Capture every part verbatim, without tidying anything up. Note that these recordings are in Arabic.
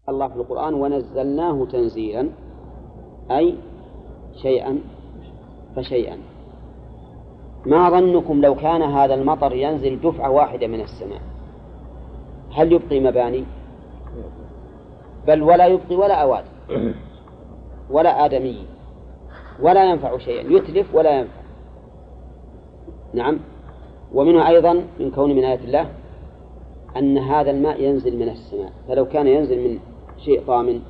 الله في القرآن ونزلناه تنزيلا، أي شيئا فشيئا. ما ظنكم لو كان هذا المطر ينزل دفعة واحدة من السماء هل يبقي مباني؟ بل ولا يبقي ولا أواد ولا آدمي ولا ينفع شيئا، يتلف ولا ينفع. نعم. ومنه أيضا من كون من آيات الله أن هذا الماء ينزل من السماء، فلو كان ينزل من شيء ضامن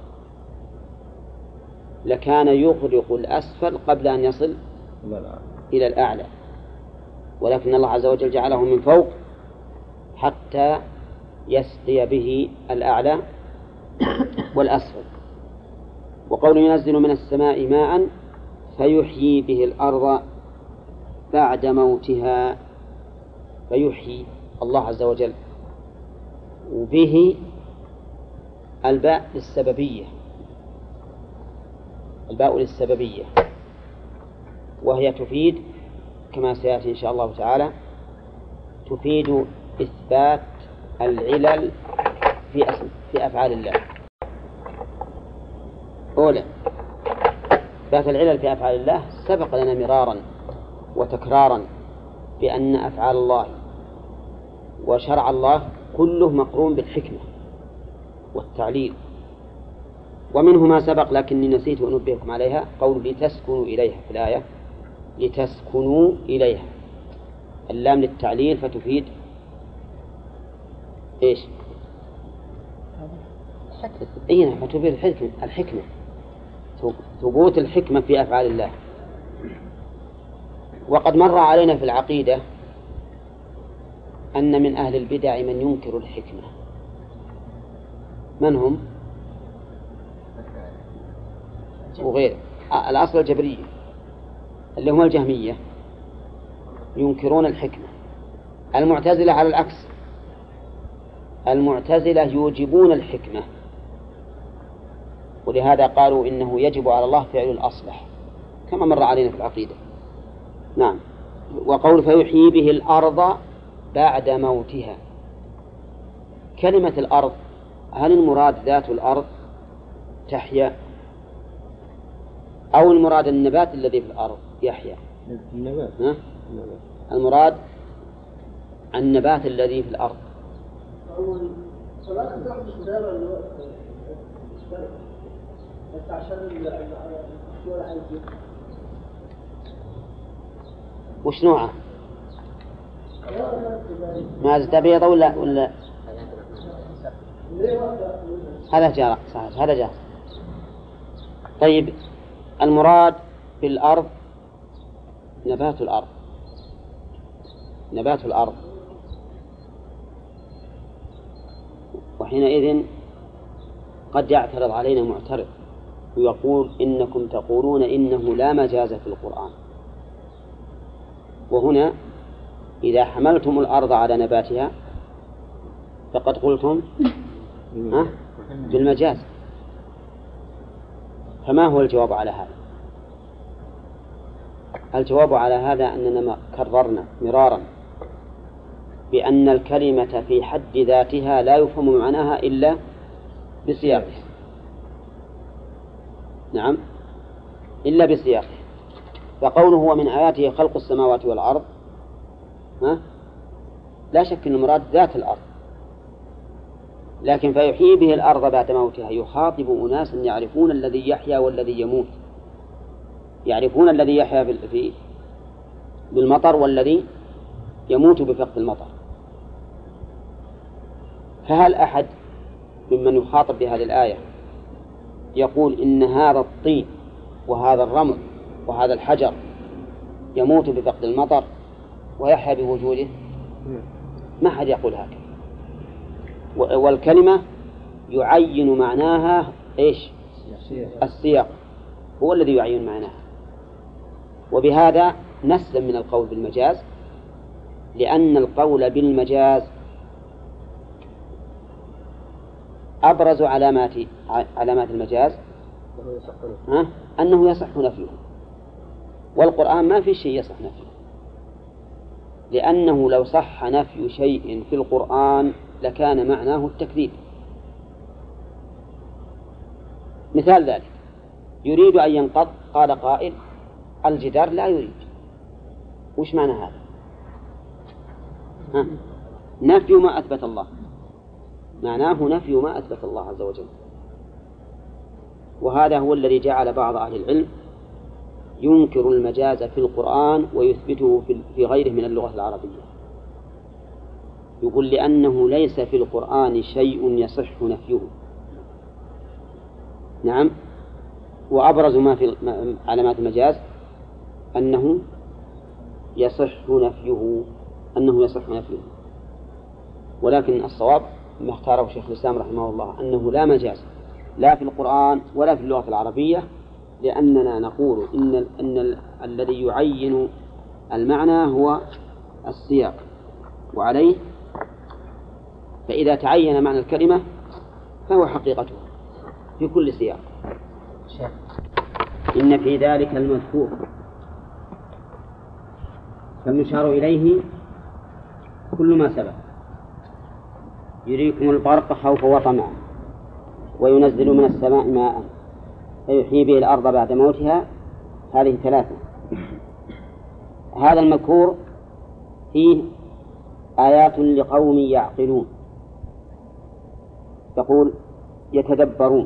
لكان يغرق الأسفل قبل أن يصل إلى الأعلى، ولكن الله عز وجل جعله من فوق حتى يسقي به الأعلى والأسفل. وقول ينزل من السماء ماء فيحيي به الأرض بعد موتها، فيحيي الله عز وجل، وبه الباء للسببية، الباء للسببية، وهي تفيد كما سيأتي إن شاء الله تعالى تفيد إثبات العلل في في أفعال الله. أولا إثبات العلل في أفعال الله سبق لنا مرارا وتكرارا بأن أفعال الله وشرع الله كله مقرون بالحكمة والتعليل. ومنه ما سبق لكني نسيت أن أنبهكم عليها، قول لتسكنوا إليها في الآية، لتسكنوا إليها، اللام للتعليل فتفيد إيش؟ إيه، فتفيد الحكمة، الحكمة ثبوت الحكمة في أفعال الله. وقد مر علينا في العقيدة أن من أهل البدع من ينكر الحكمة. من هم؟ وغير الأصل الجبرية اللي هم الجهمية ينكرون الحكمة. المعتزلة على العكس، المعتزلة يوجبون الحكمة، ولهذا قالوا إنه يجب على الله فعل الأصلح كما مر علينا في العقيدة. نعم. وقول فيحيي به الأرض بعد موتها، كلمة الأرض هل المراد ذات الأرض تحيا أو المراد النبات الذي في الأرض يحيا؟ النبات. ها؟ المراد النبات الذي في الأرض. وش نوعه؟ ما زد بيضة ولا ولا هذا جار صحيح، هذا جار. طيب المراد بالأرض نبات الأرض، نبات الأرض. وحينئذ قد يعترض علينا معترض ويقول إنكم تقولون إنه لا مجاز في القرآن، وهنا إذا حملتم الأرض على نباتها فقد قلتم بالمجاز. فما هو الجواب على هذا؟ الجواب على هذا أننا كررنا مرارا بأن الكلمة في حد ذاتها لا يفهم معناها إلا بسياقها. نعم، إلا بسياقها. فقوله ومن آياته خلق السماوات والأرض، ها؟ لا شك أن المراد ذات الأرض، لكن فيحيي به الأرض بعد موتها يخاطب أناسا يعرفون الذي يحيا والذي يموت، يعرفون الذي يحيا في بالمطر والذي يموت بفقد المطر. فهل أحد ممن يخاطب بهذه الآية يقول إن هذا الطين وهذا الرمل وهذا الحجر يموت بفقد المطر ويحيا بوجوده؟ ما أحد يقول هكذا. والكلمة يعين معناها إيش؟ السياق هو الذي يعين معناها. وبهذا نسلم من القول بالمجاز، لأن القول بالمجاز أبرز علامات علامات المجاز ها؟ أنه يصح نفيه، والقرآن ما في شيء يصح نفيه، لأنه لو صح نفي شيء في القرآن لكان معناه التكذيب، مثال ذلك يريد أن ينقض، قال قائل الجدار لا يريد. وش معنى هذا؟ ها؟ نفي ما أثبت الله، معناه نفي ما أثبت الله عز وجل. وهذا هو الذي جعل بعض أهل العلم ينكر المجاز في القرآن ويثبته في غيره من اللغة العربية. يقول لأنه ليس في القرآن شيء يصح نفيه. نعم. وأبرز ما في علامات المجاز أنه يصح نفيه أنه يصح نفيه ولكن الصواب ما اختاره شيخ الإسلام رحمه الله أنه لا مجاز لا في القرآن ولا في اللغة العربية، لأننا نقول إن, إن ال... الذي يعين المعنى هو السياق، وعليه فإذا تعين معنى الكلمة فهو حقيقته في كل سياق. إن في ذلك المذكور فالمشار إليه كل ما سبق، يريكم البرق خوفا وطمعا وينزل من السماء ماء فيحيي به الأرض بعد موتها. هذه ثلاثة. هذا المذكور فيه آيات لقوم يعقلون، يقول يتدبرون.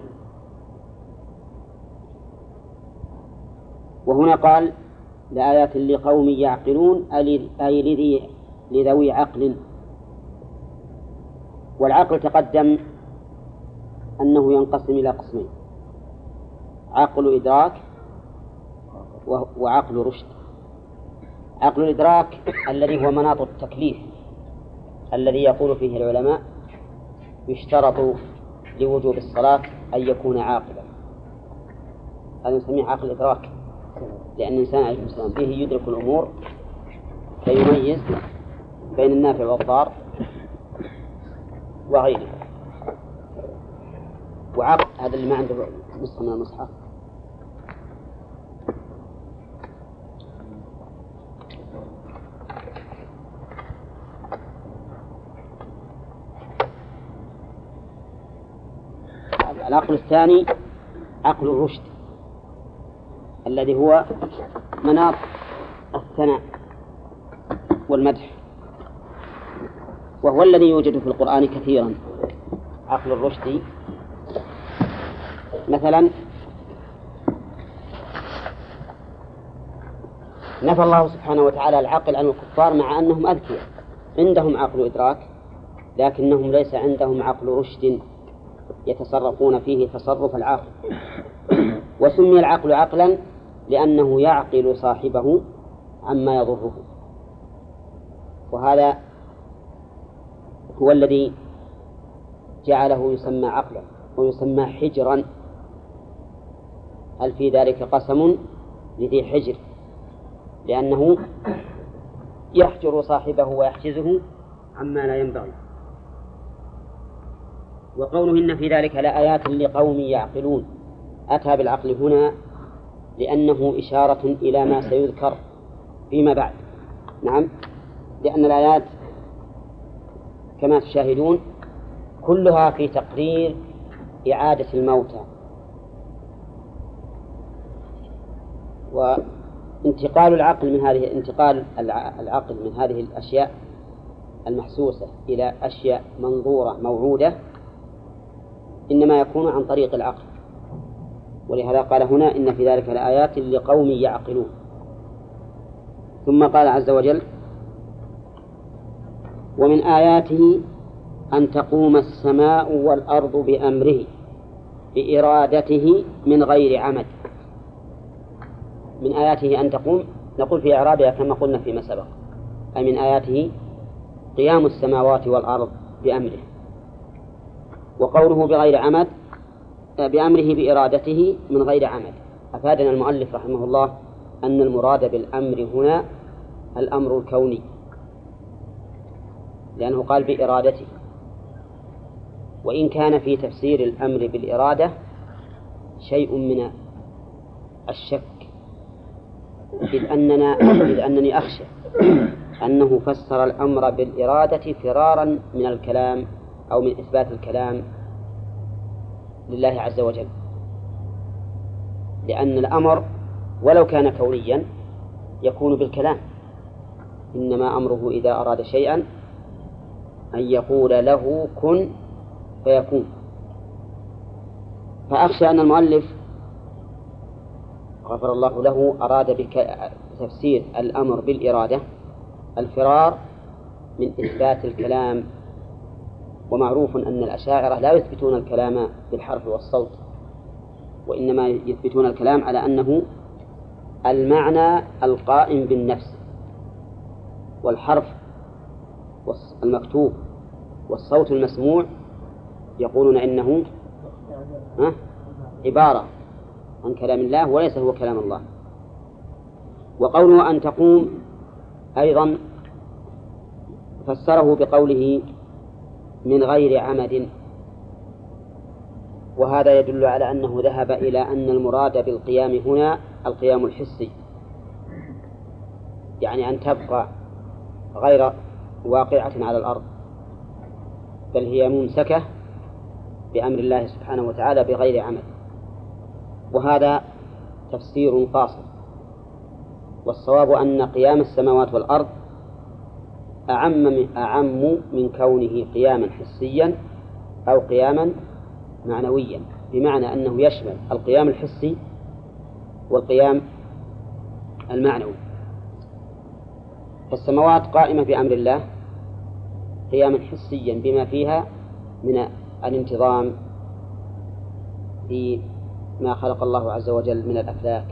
وهنا قال لآيات لقوم يعقلون أي لذوي عقل. والعقل تقدم أنه ينقسم إلى قسمين: عقل إدراك وعقل رشد. عقل الإدراك الذي هو مناط التكليف الذي يقول فيه العلماء يشترط لوجوب الصلاة أن يكون عاقلا، هذا نسميه عقل الإدراك، لأن الإنسان عليه السلام به يدرك الأمور فيميز بين النافع والضار وغيره. وعقل هذا اللي ما عنده نسخة من المصحف. العقل الثاني عقل الرشد الذي هو مناط الثناء والمدح، وهو الذي يوجد في القرآن كثيرا. عقل الرشد مثلا نفى الله سبحانه وتعالى العقل عن الكفار مع أنهم أذكياء، عندهم عقل إدراك لكنهم ليس عندهم عقل رشد يتصرفون فيه تصرف العاقل. وسمي العقل عقلا لأنه يعقل صاحبه عما يضره، وهذا هو الذي جعله يسمى عقلا ويسمى حجرا. هل في ذلك قسم لذي حجر، لأنه يحجر صاحبه ويحجزه عما لا ينبغي. وقوله إن في ذلك لآيات لقوم يعقلون، أتى بالعقل هنا لأنه إشارة إلى ما سيذكر فيما بعد. نعم، لأن الآيات كما تشاهدون كلها في تقرير إعادة الموتى وانتقال العقل من هذه انتقال العقل من هذه الأشياء المحسوسة إلى أشياء منظورة موعودة إنما يكون عن طريق العقل. ولهذا قال هنا إن في ذلك لآيات لقوم يعقلون. ثم قال عز وجل ومن آياته أن تقوم السماء والأرض بأمره بإرادته من غير عمد. من آياته أن تقوم، نقول في إعرابها كما قلنا فيما سبق، أي من آياته قيام السماوات والأرض بأمره. وقوله بغير عمد بأمره بإرادته من غير عمد. أفادنا المؤلف رحمه الله أن المراد بالأمر هنا الأمر الكوني، لأنه قال بإرادته. وإن كان في تفسير الأمر بالإرادة شيء من الشك، إذ أننا إذ أنني أخشى أنه فسر الأمر بالإرادة فرارا من الكلام أو من إثبات الكلام لله عز وجل، لأن الأمر ولو كان كونيا يكون بالكلام، إنما أمره إذا أراد شيئا أن يقول له كن فيكون. فأخشى أن المؤلف غفر الله له أراد بتفسير الأمر بالإرادة الفرار من إثبات الكلام، ومعروف أن الأشاعرة لا يثبتون الكلام بالحرف والصوت، وإنما يثبتون الكلام على أنه المعنى القائم بالنفس، والحرف المكتوب والصوت المسموع يقولون إنه عبارة عن كلام الله وليس هو كلام الله. وقوله أن تقوم أيضا فسره بقوله من غير عمد، وهذا يدل على أنه ذهب إلى أن المراد بالقيام هنا القيام الحسي، يعني أن تبقى غير واقعة على الأرض، بل هي ممسكة بأمر الله سبحانه وتعالى بغير عمد. وهذا تفسير قاصر، والصواب أن قيام السماوات والأرض أعم من, أعم من كونه قياما حسيا أو قياما معنويا، بمعنى أنه يشمل القيام الحسي والقيام المعنوي. فالسماوات قائمة بأمر الله قياما حسيا بما فيها من الانتظام في ما خلق الله عز وجل من الأفلاك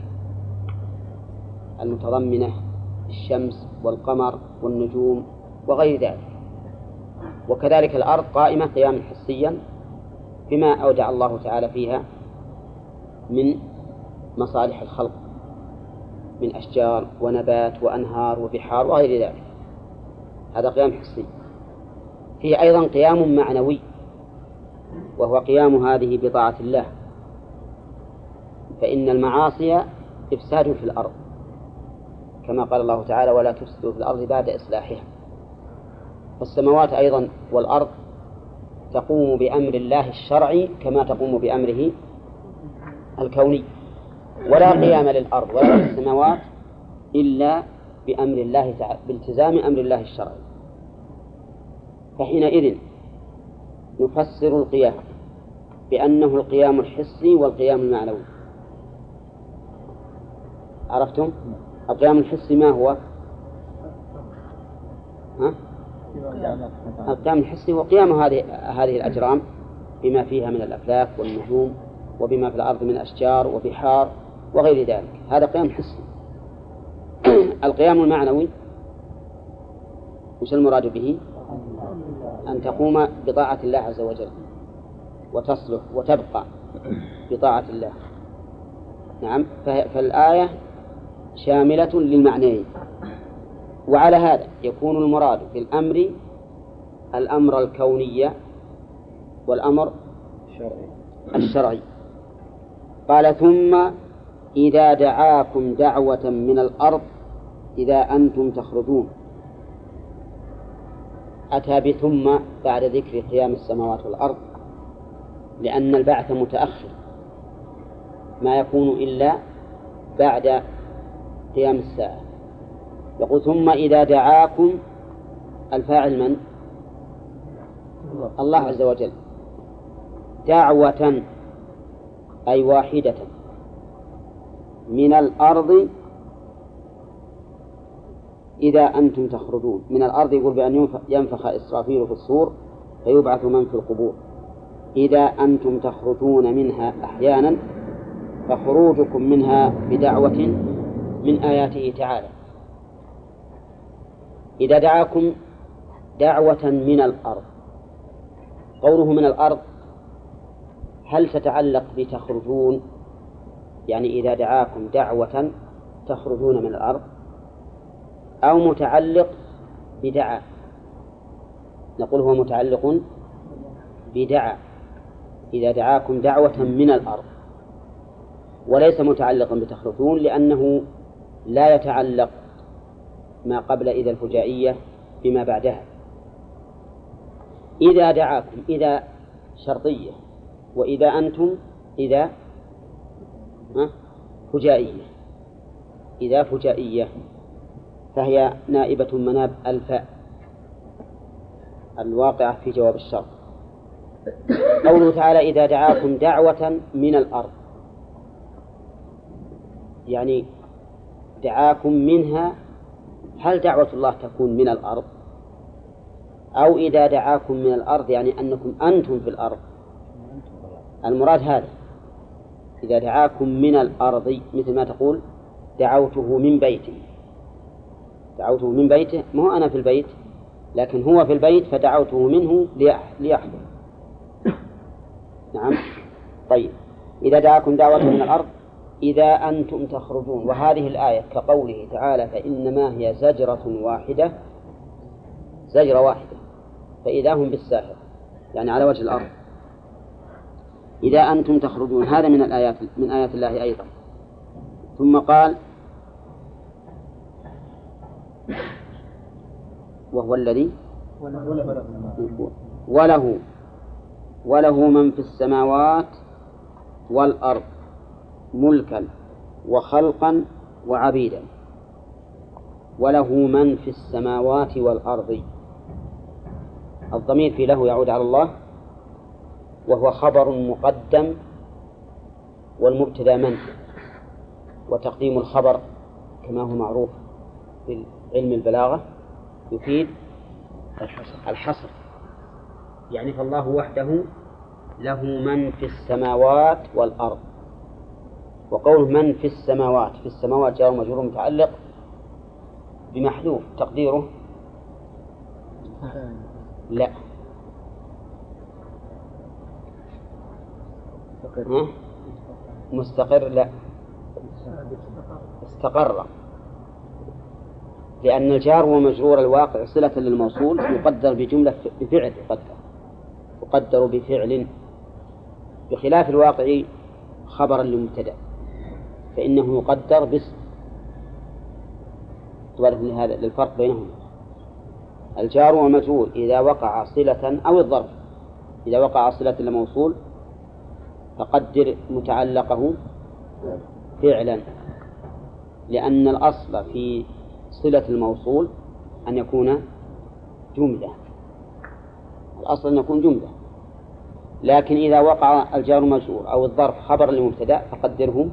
المتضمنة الشمس والقمر والنجوم وغير ذلك. وكذلك الأرض قائمة قياما حسيا بما أودع الله تعالى فيها من مصالح الخلق من أشجار ونبات وأنهار وبحار وغير ذلك، هذا قيام حسي. فيه أيضا قيام معنوي، وهو قيام هذه بطاعة الله، فإن المعاصي إفساد في الأرض، كما قال الله تعالى ولا تفسدوا في الأرض بعد إصلاحها. فالسماوات أيضا والأرض تقوم بأمر الله الشرعي كما تقوم بأمره الكوني، ولا قيام للأرض ولا للسماوات إلا بأمر الله تعالى، بالتزام أمر الله الشرعي. فحينئذ نفسر القيام بأنه القيام الحسي والقيام المعنوي. عرفتم؟ القيام الحسي ما هو؟ ها؟ القيام الحسي هو قيام هذه هذه الأجرام بما فيها من الأفلاك والنجوم وبما في الأرض من أشجار وبحار وغير ذلك، هذا قيام حسي. القيام المعنوي وش المراد به؟ أن تقوم بطاعة الله عز وجل وتصلح وتبقى بطاعة الله. نعم، فالآية شاملة للمعنيين. وعلى هذا يكون المراد في الأمر الأمر الكوني والأمر الشرعي. قال ثم إذا دعاكم دعوة من الأرض إذا أنتم تخرجون. أتى بثم بعد ذكر قيام السماوات والأرض، لأن البعث متأخر ما يكون إلا بعد قيام الساعة. يقول ثم إذا دعاكم، الفاعل من؟ الله عز وجل. دعوة أي واحدة من الأرض إذا أنتم تخرجون. من الأرض يقول بأن ينفخ إسرافيل في الصور فيبعث من في القبور. إذا أنتم تخرجون منها أحيانا، فخروجكم منها بدعوة من آياته تعالى. إذا دعاكم دعوة من الأرض، قوله من الأرض هل تتعلق بتخرجون، يعني إذا دعاكم دعوة تخرجون من الأرض، أو متعلق بدعا؟ نقول هو متعلق بدعا، إذا دعاكم دعوة من الأرض، وليس متعلقا بتخرجون، لأنه لا يتعلق ما قبل إذا الفجائية بما بعدها. إذا دعاكم إذا شرطية، وإذا أنتم إذا فجائية. إذا فجائية فهي نائبة مناب الفاء الواقعة في جواب الشرط. قوله تعالى إذا دعاكم دعوة من الأرض، يعني دعاكم منها، هل دعوة الله تكون من الأرض؟ أو إذا دعاكم من الأرض يعني أنكم أنتم في الأرض؟ المراد هذا، إذا دعاكم من الأرض، مثل ما تقول دعوته من بيته، دعوته من بيته، ما هو أنا في البيت لكن هو في البيت فدعوته منه ليحضر. نعم. طيب إذا دعاكم دعوة من الأرض إذا أنتم تخرجون، وهذه الآية كقوله تعالى فإنما هي زجرة واحدة، زجرة واحدة فإذا هم بالساحر، يعني على وجه الأرض. إذا أنتم تخرجون هذا من الآيات من آيات الله أيضا. ثم قال وهو الذي وله وله من في السماوات والأرض ملكا وخلقا وعبيدا. وله من في السماوات والأرض، الضمير في له يعود على الله، وهو خبر مقدم والمبتدأ من، وتقديم الخبر كما هو معروف في علم البلاغة يفيد الحصر، يعني فالله وحده له من في السماوات والأرض. وقوله من في السماوات، في السماوات جار ومجرور متعلق بمحذوف تقديره لا مستقر، لا استقر، لأن الجار ومجرور الواقع صلة للموصول يقدر بجملة بفعل، يقدر يقدر بفعل، بخلاف الواقع خبرا لمبتدأ فإنه يقدر باسم. لهذا للفرق بينهم. الجار والمجرور إذا وقع صلة أو الظرف، إذا وقع صلة لموصول فقدر متعلقه فعلا، لأن الأصل في صلة الموصول أن يكون جملة، الأصل أن يكون جملة. لكن إذا وقع الجار مجرور أو الظرف خبر لمبتدأ فقدره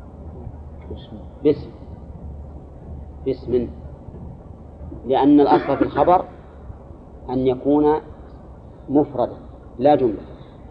باسم باسم، لأن الأصل في الخبر أن يكون مفردا لا جملة.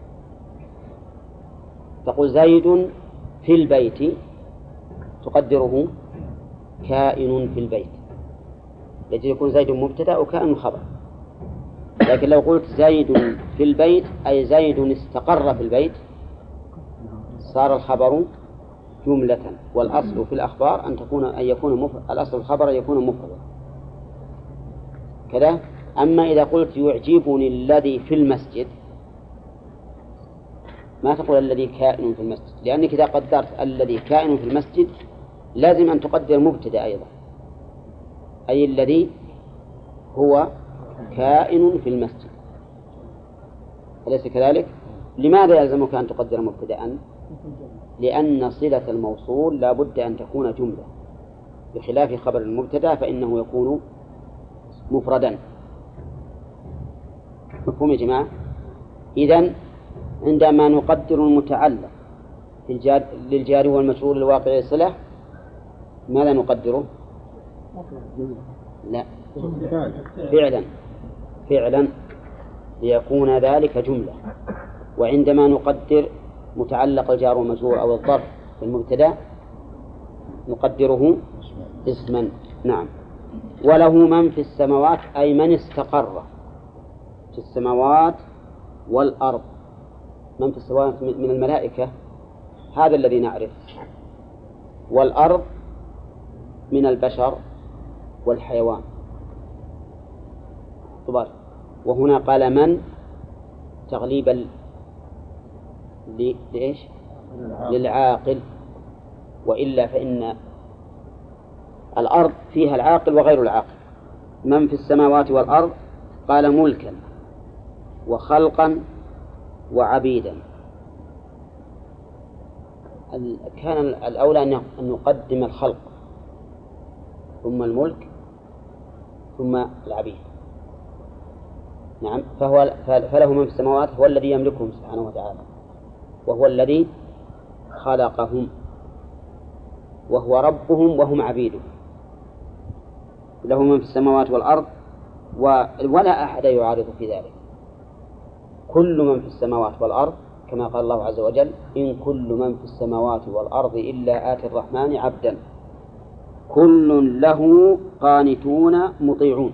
تقول زيد في البيت تقدره كائن في البيت، يجب يكون زيد مبتدأ وكائن خبر. لكن لو قلت زيد في البيت أي زيد استقر في البيت صار الخبر جملة، والأصل في الأخبار أن تكون أن يكون مفرد، الأصل الخبر أن يكون مفردا كذا. أما إذا قلت يعجبني الذي في المسجد ما تقول الذي كائن في المسجد، لأنك إذا قدرت الذي كائن في المسجد لازم أن تقدر مبتدأ أيضا، أي الذي هو كائن في المسجد، أليس كذلك؟ لماذا يلزمك أن تقدر مبتدأ؟ لأن صلة الموصول لا بد أن تكون جملة، بخلاف خبر المبتدأ فإنه يكون مفردا. مفهوم يا جماعة؟ إذن عندما نقدر المتعلق للجار والمجرور الواقع صلة ماذا نقدره؟ لا فعلا فعلا ليكون ذلك جملة. وعندما نقدر متعلق الجار والمجرور أو الظرف في المبتدأ نقدره اسما. نعم. وله من في السماوات أي من استقر في السماوات والأرض. من في السماوات من الملائكة هذا الذي نعرف، والأرض من البشر والحيوان. طبعا وهنا قال من تغليبا لإيش؟ للعاقل، وإلا فإن الأرض فيها العاقل وغير العاقل. من في السماوات والأرض قال ملكا وخلقا وعبيدا. كان الأولى أن نقدم الخلق ثم الملك ثم العبيد. نعم، فهو فله من في السماوات هو الذي يملكهم سبحانه وتعالى، وهو الذي خلقهم، وهو ربهم وهم عبيده. له من في السماوات والأرض، ولا أحد يعارض في ذلك. كل من في السماوات والأرض كما قال الله عز وجل: إن كل من في السماوات والأرض إلا آتي الرحمن عبدا كل له قانتون مطيعون.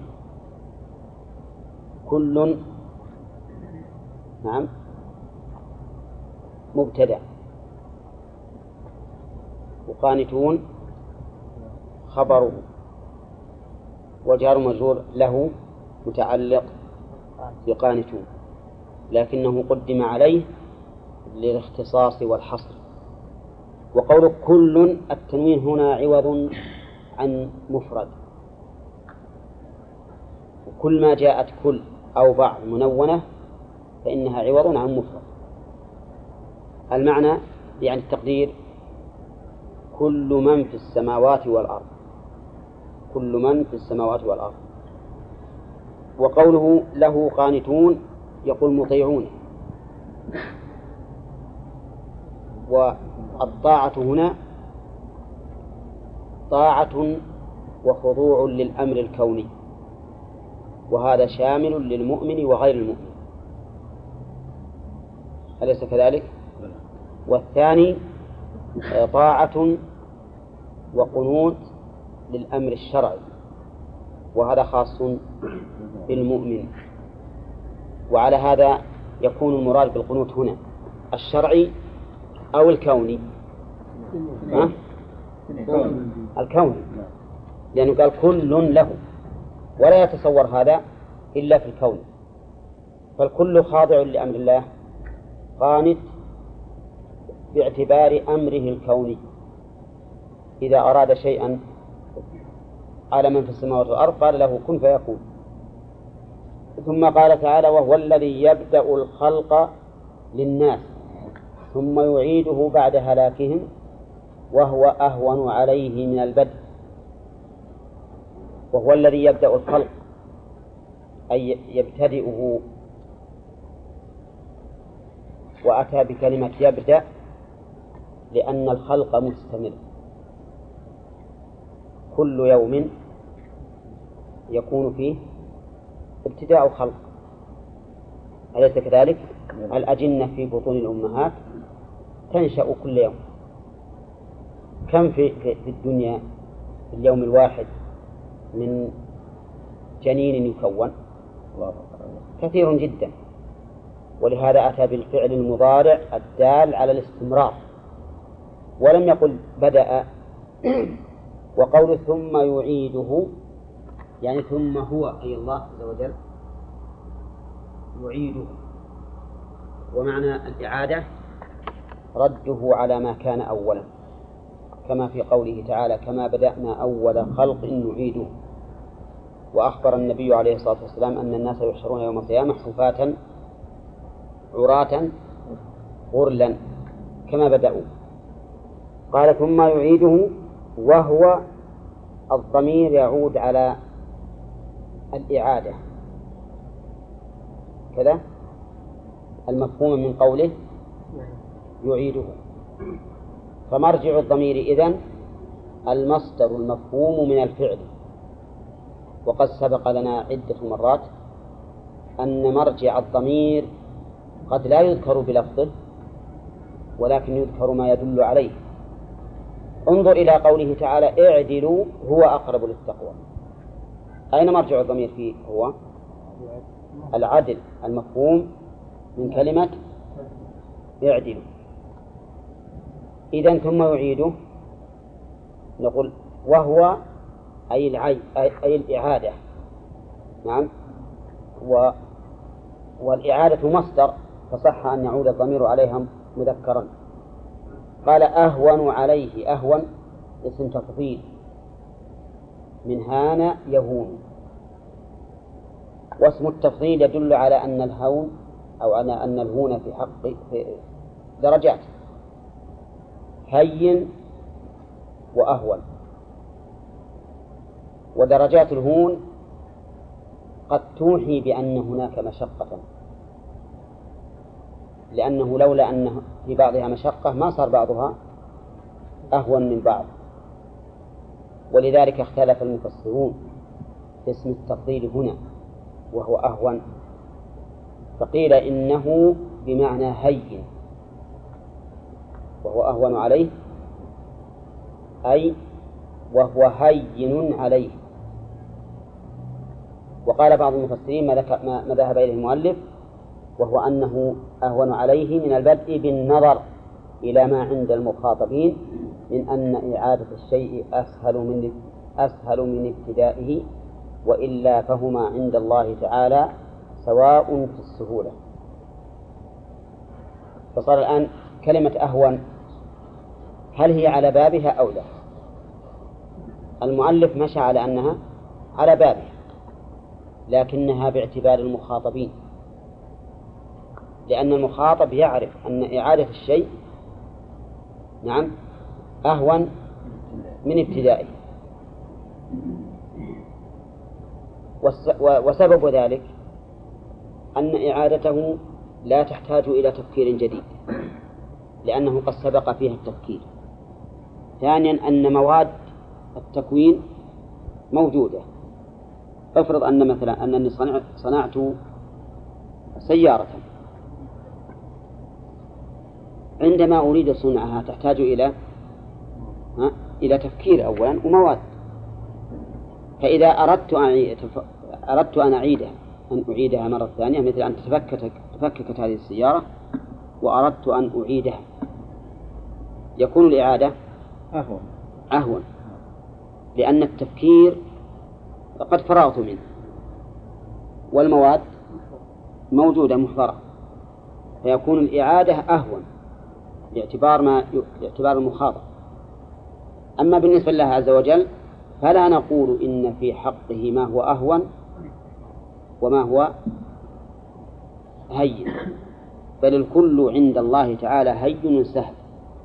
كل، نعم، مبتدأ، وقانتون خبره، وجار مجرور له متعلق بقانتون، لكنه قدم عليه للاختصاص والحصر. وقول كل، التنوين هنا عوض عن مفرد، وكل ما جاءت كل أو بعض منونة فإنها عوض عن مفرد. المعنى يعني التقدير: كل من في السماوات والأرض، كل من في السماوات والأرض. وقوله له قانتون يقول مطيعون. والطاعة هنا طاعة وخضوع للأمر الكوني، وهذا شامل للمؤمن وغير المؤمن، أليس كذلك؟ والثاني طاعة وقنوت للأمر الشرعي، وهذا خاص بالمؤمن. وعلى هذا يكون المراد بالقنوت هنا الشرعي أو الكوني؟ ها؟ الكوني، لأنه قال كل له، ولا يتصور هذا إلا في الكون. فالكل خاضع لأمر الله قانت باعتبار أمره الكوني. إذا أراد شيئا على من في السماوات والأرض قال له كن فيكون. ثم قال تعالى: وهو الذي يبدأ الخلق للناس ثم يعيده بعد هلاكهم وهو أهون عليه من البدء. وهو الذي يبدأ الخلق أي يبتدئه، وأتى بكلمة يبدأ لأن الخلق مستمر، كل يوم يكون فيه ابتداء خلق، أليس كذلك؟ الأجنة في بطون الأمهات تنشأ كل يوم. كم في, في الدنيا في اليوم الواحد من جنين يكون؟ كثير جدا. ولهذا أتى بالفعل المضارع الدال على الاستمرار، ولم يقل بدأ. وقول ثم يعيده يعني ثم هو أي الله عز وجل يعيده، ومعنى الإعادة رده على ما كان أولا، كما في قوله تعالى: كما بدأنا أول خلق نعيده. وأخبر النبي عليه الصلاة والسلام أن الناس يحشرون يوم القيامة حفاة عراة غرلا كما بدأوا. قال ثم يعيده، وهو الضمير يعود على الإعادة كذا المفهوم من قوله يعيده. فمرجع الضمير إذن المصدر المفهوم من الفعل. وقد سبق لنا عدة مرات أن مرجع الضمير قد لا يذكر بلفظه ولكن يذكر ما يدل عليه. انظر إلى قوله تعالى: اعدلوا هو أقرب للتقوى. أين مرجع الضمير فيه؟ هو العدل المفهوم من كلمة اعدلوا. إذن ثم يعيده نقول وهو أي العي أي الإعادة. نعم، و والإعادة مصدر فصح أن يعود الضمير عليها مذكرا. قال أهون عليه، أهون اسم تفضيل من هان يهون، واسم التفضيل يدل على أن الهون أو على أن الهون في حق في درجات. هين وأهون. ودرجات الهون قد توحي بأن هناك مشقة، لأنه لولا أن في بعضها مشقة ما صار بعضها أهون من بعض. ولذلك اختلف المفسرون في اسم التفضيل هنا وهو أهون، فقيل إنه بمعنى هين وهو أهون عليه، أي وهو هين عليه. وقال بعض المفسرين ما, ما ذهب إليه المؤلف، وهو أنه أهون عليه من البدء بالنظر إلى ما عند المخاطبين من أن إعادة الشيء أسهل من أسهل من ابتدائه، وإلا فهما عند الله تعالى سواء في السهولة. فصار الآن كلمة أهون هل هي على بابها أو لا؟ المؤلف مشى على أنها على بابها، لكنها باعتبار المخاطبين، لأن المخاطب يعرف أن إعادة الشيء نعم أهون من ابتدائه. وسبب ذلك أن إعادته لا تحتاج إلى تفكير جديد، لأنه قد سبق فيها التفكير. ثانيا أن مواد التكوين موجودة. افرض أن مثلا أنني صنعت سيارة، عندما أريد صنعها تحتاج إلى ها إلى تفكير أولا ومواد. فإذا أردت أن أردت أن أعيدها أن أعيدها مرة ثانية، مثل أن تفككت تفككت هذه السيارة وأردت أن أعيدها، يكون الإعادة أهون أهون لأن التفكير قد فرغت منه والمواد موجودة محضرة، فيكون الإعادة أهون باعتبار ما باعتبار المخاطب. أما بالنسبة لله عز وجل فلا نقول إن في حقه ما هو أهون وما هو هين، بل الكل عند الله تعالى هين سهل.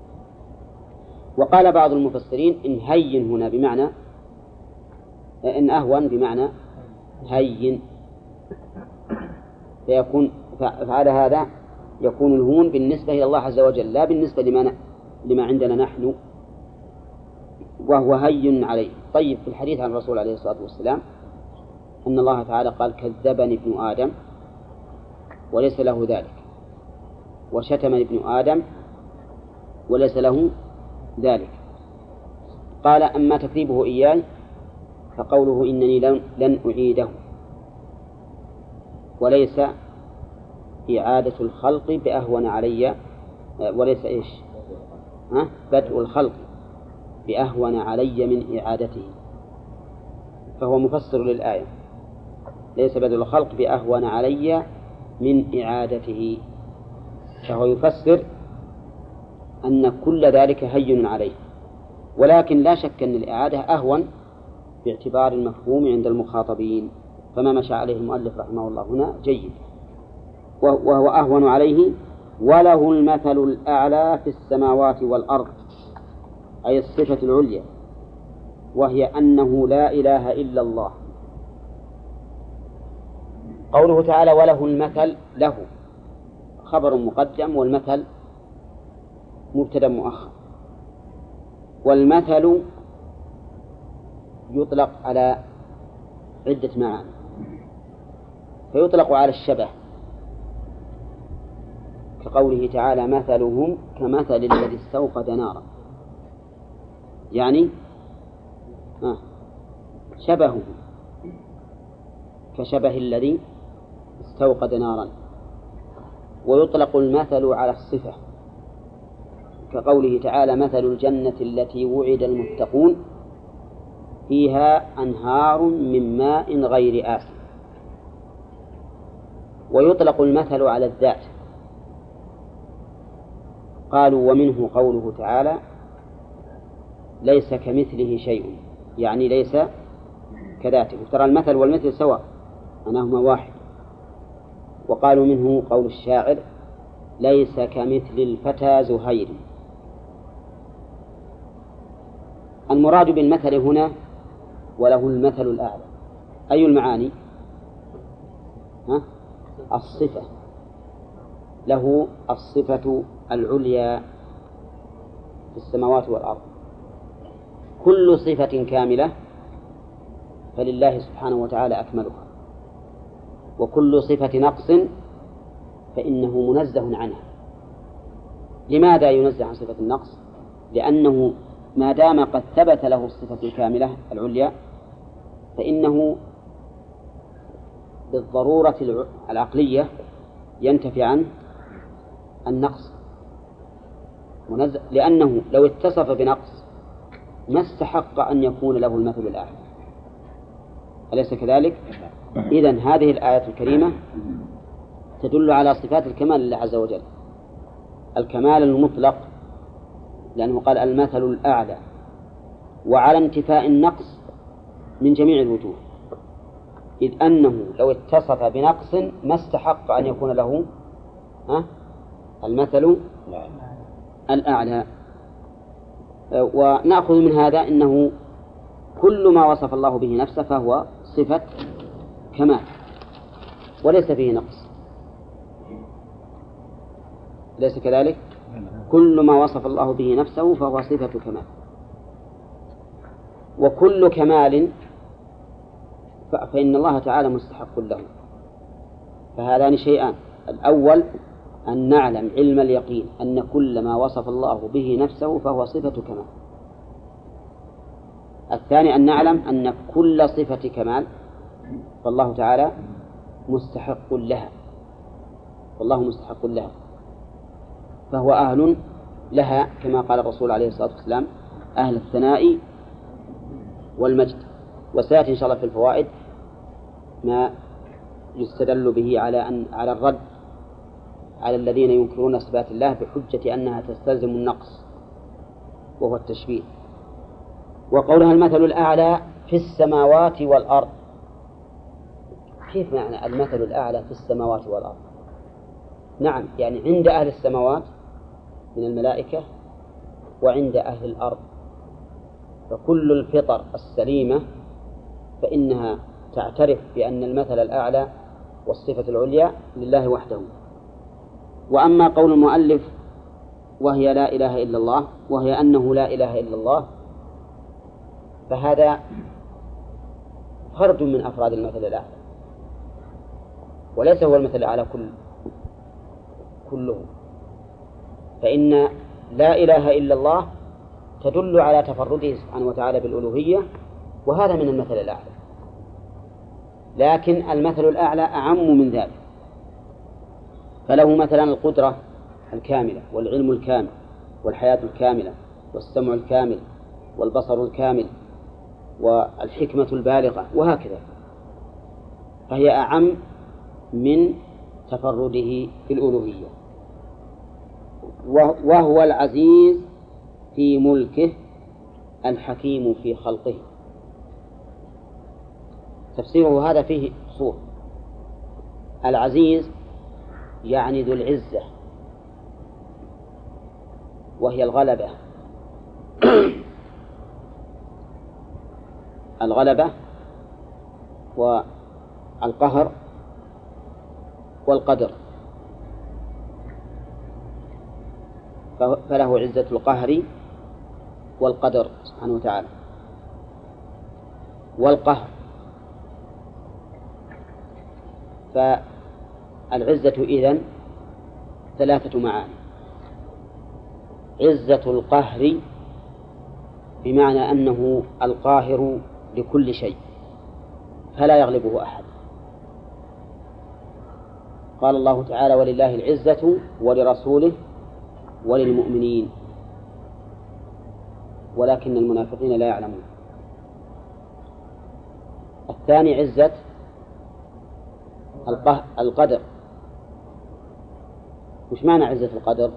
وقال بعض المفسرين إن هين هنا بمعنى إن أهون بمعنى هين، فيكون فعلى هذا يكون الهون بالنسبة إلى الله عز وجل لا بالنسبة لما لما عندنا نحن، وهو هين عليه. طيب، في الحديث عن الرسول عليه الصلاة والسلام أن الله تعالى قال كذبني ابن آدم وليس له ذلك، وشتمني ابن آدم وليس له ذلك. قال أما تكذيبه إياي فقوله إنني لن أعيده، وليس إعادة الخلق بأهون علي، وليس إيش ها بدء الخلق بأهون علي من إعادته، فهو مفسر للآية ليس بدء الخلق بأهون علي من إعادته، فهو يفسر أن كل ذلك هين عليه. ولكن لا شك أن الإعادة أهون باعتبار المفهوم عند المخاطبين، فما مشى عليه المؤلف رحمه الله هنا جيد. وهو أهون عليه وله المثل الأعلى في السماوات والأرض، أي الصفة العليا، وهي أنه لا إله إلا الله. قوله تعالى وله المثل، له خبر مقدم والمثل مبتدأ مؤخر. والمثل يطلق على عدة معاني، فيطلق على الشبه كقوله تعالى مثلهم كمثل الذي استوقد نارا، يعني آه شبهه كشبه الذي استوقد نارا. ويطلق المثل على الصفة كقوله تعالى مثل الجنة التي وعد المتقون فيها أنهار من ماء غير آسن. ويطلق المثل على الذات، قالوا ومنه قوله تعالى ليس كمثله شيء، يعني ليس كذاته. ترى المثل والمثل سواء أنهما واحد. وقالوا منه قول الشاعر ليس كمثل الفتى زهير، المراد بالمثل هنا وله المثل الأعلى أي المعاني؟ ها؟ الصفة، له الصفة العليا في السماوات والأرض. كل صفة كاملة فلله سبحانه وتعالى أكملها، وكل صفة نقص فإنه منزه عنها. لماذا ينزه عن صفة النقص؟ لأنه ما دام قد ثبت له الصفة الكاملة العليا فإنه بالضرورة العقلية ينتفي عن النقص، منزه، لأنه لو اتصف بنقص ما استحق أن يكون له المثل الأعلى، أليس كذلك؟ إذن هذه الآية الكريمة تدل على صفات الكمال لله عز وجل، الكمال المطلق، لأنه قال المثل الأعلى، وعلى انتفاء النقص من جميع الوجوه، إذ أنه لو اتصف بنقص ما استحق أن يكون له ها المثل الأعلى. ونأخذ من هذا أنه كل ما وصف الله به نفسه فهو صفة كمال وليس فيه نقص، ليس كذلك؟ كل ما وصف الله به نفسه فهو صفة كمال، وكل كمال فإن الله تعالى مستحق له. فهذان شيئان: الأول أن نعلم علم اليقين أن كل ما وصف الله به نفسه فهو صفة كمال. الثاني أن نعلم أن كل صفة كمال فالله تعالى مستحق لها، والله مستحق لها، فهو أهل لها كما قال الرسول عليه الصلاة والسلام: أهل الثناء والمجد. وسيأتي إن شاء الله في الفوائد ما يستدل به على أن على الرد على الذين ينكرون صفات الله بحجة أنها تستلزم النقص وهو التشبيه. وقولها المثل الأعلى في السماوات والأرض، كيف معنى المثل الأعلى في السماوات والأرض؟ نعم، يعني عند أهل السماوات من الملائكة وعند أهل الأرض، فكل الفطر السليمة فإنها تعترف بأن المثل الأعلى والصفة العليا لله وحده. وأما قول المؤلف وهي لا إله إلا الله، وهي أنه لا إله إلا الله، فهذا فرد من أفراد المثل الأعلى وليس هو المثل الأعلى كل كله، فإن لا إله إلا الله تدل على تفرده سبحانه وتعالى بالألوهية، وهذا من المثل الأعلى. لكن المثل الأعلى أعم من ذلك، فله مثلا القدرة الكاملة والعلم الكامل والحياة الكاملة والسمع الكامل والبصر الكامل والحكمة البالغة وهكذا، فهي أعم من تفرده في الألوهية. وهو العزيز في ملكه الحكيم في خلقه. تفسيره هذا فيه صور. العزيز يعني ذو العزة، وهي الغلبة الغلبة والقهر والقدر، فله عزة القهر والقدر سبحانه وتعالى والقهر. فالعزة إذن ثلاثة معاني: عزة القهر بمعنى أنه القاهر لكل شيء فلا يغلبه أحد. قال الله تعالى: ولله العزة ولرسوله وللمؤمنين ولكن المنافقين لا يعلمون. الثاني عزة القدر. مش معنى عزة القدر؟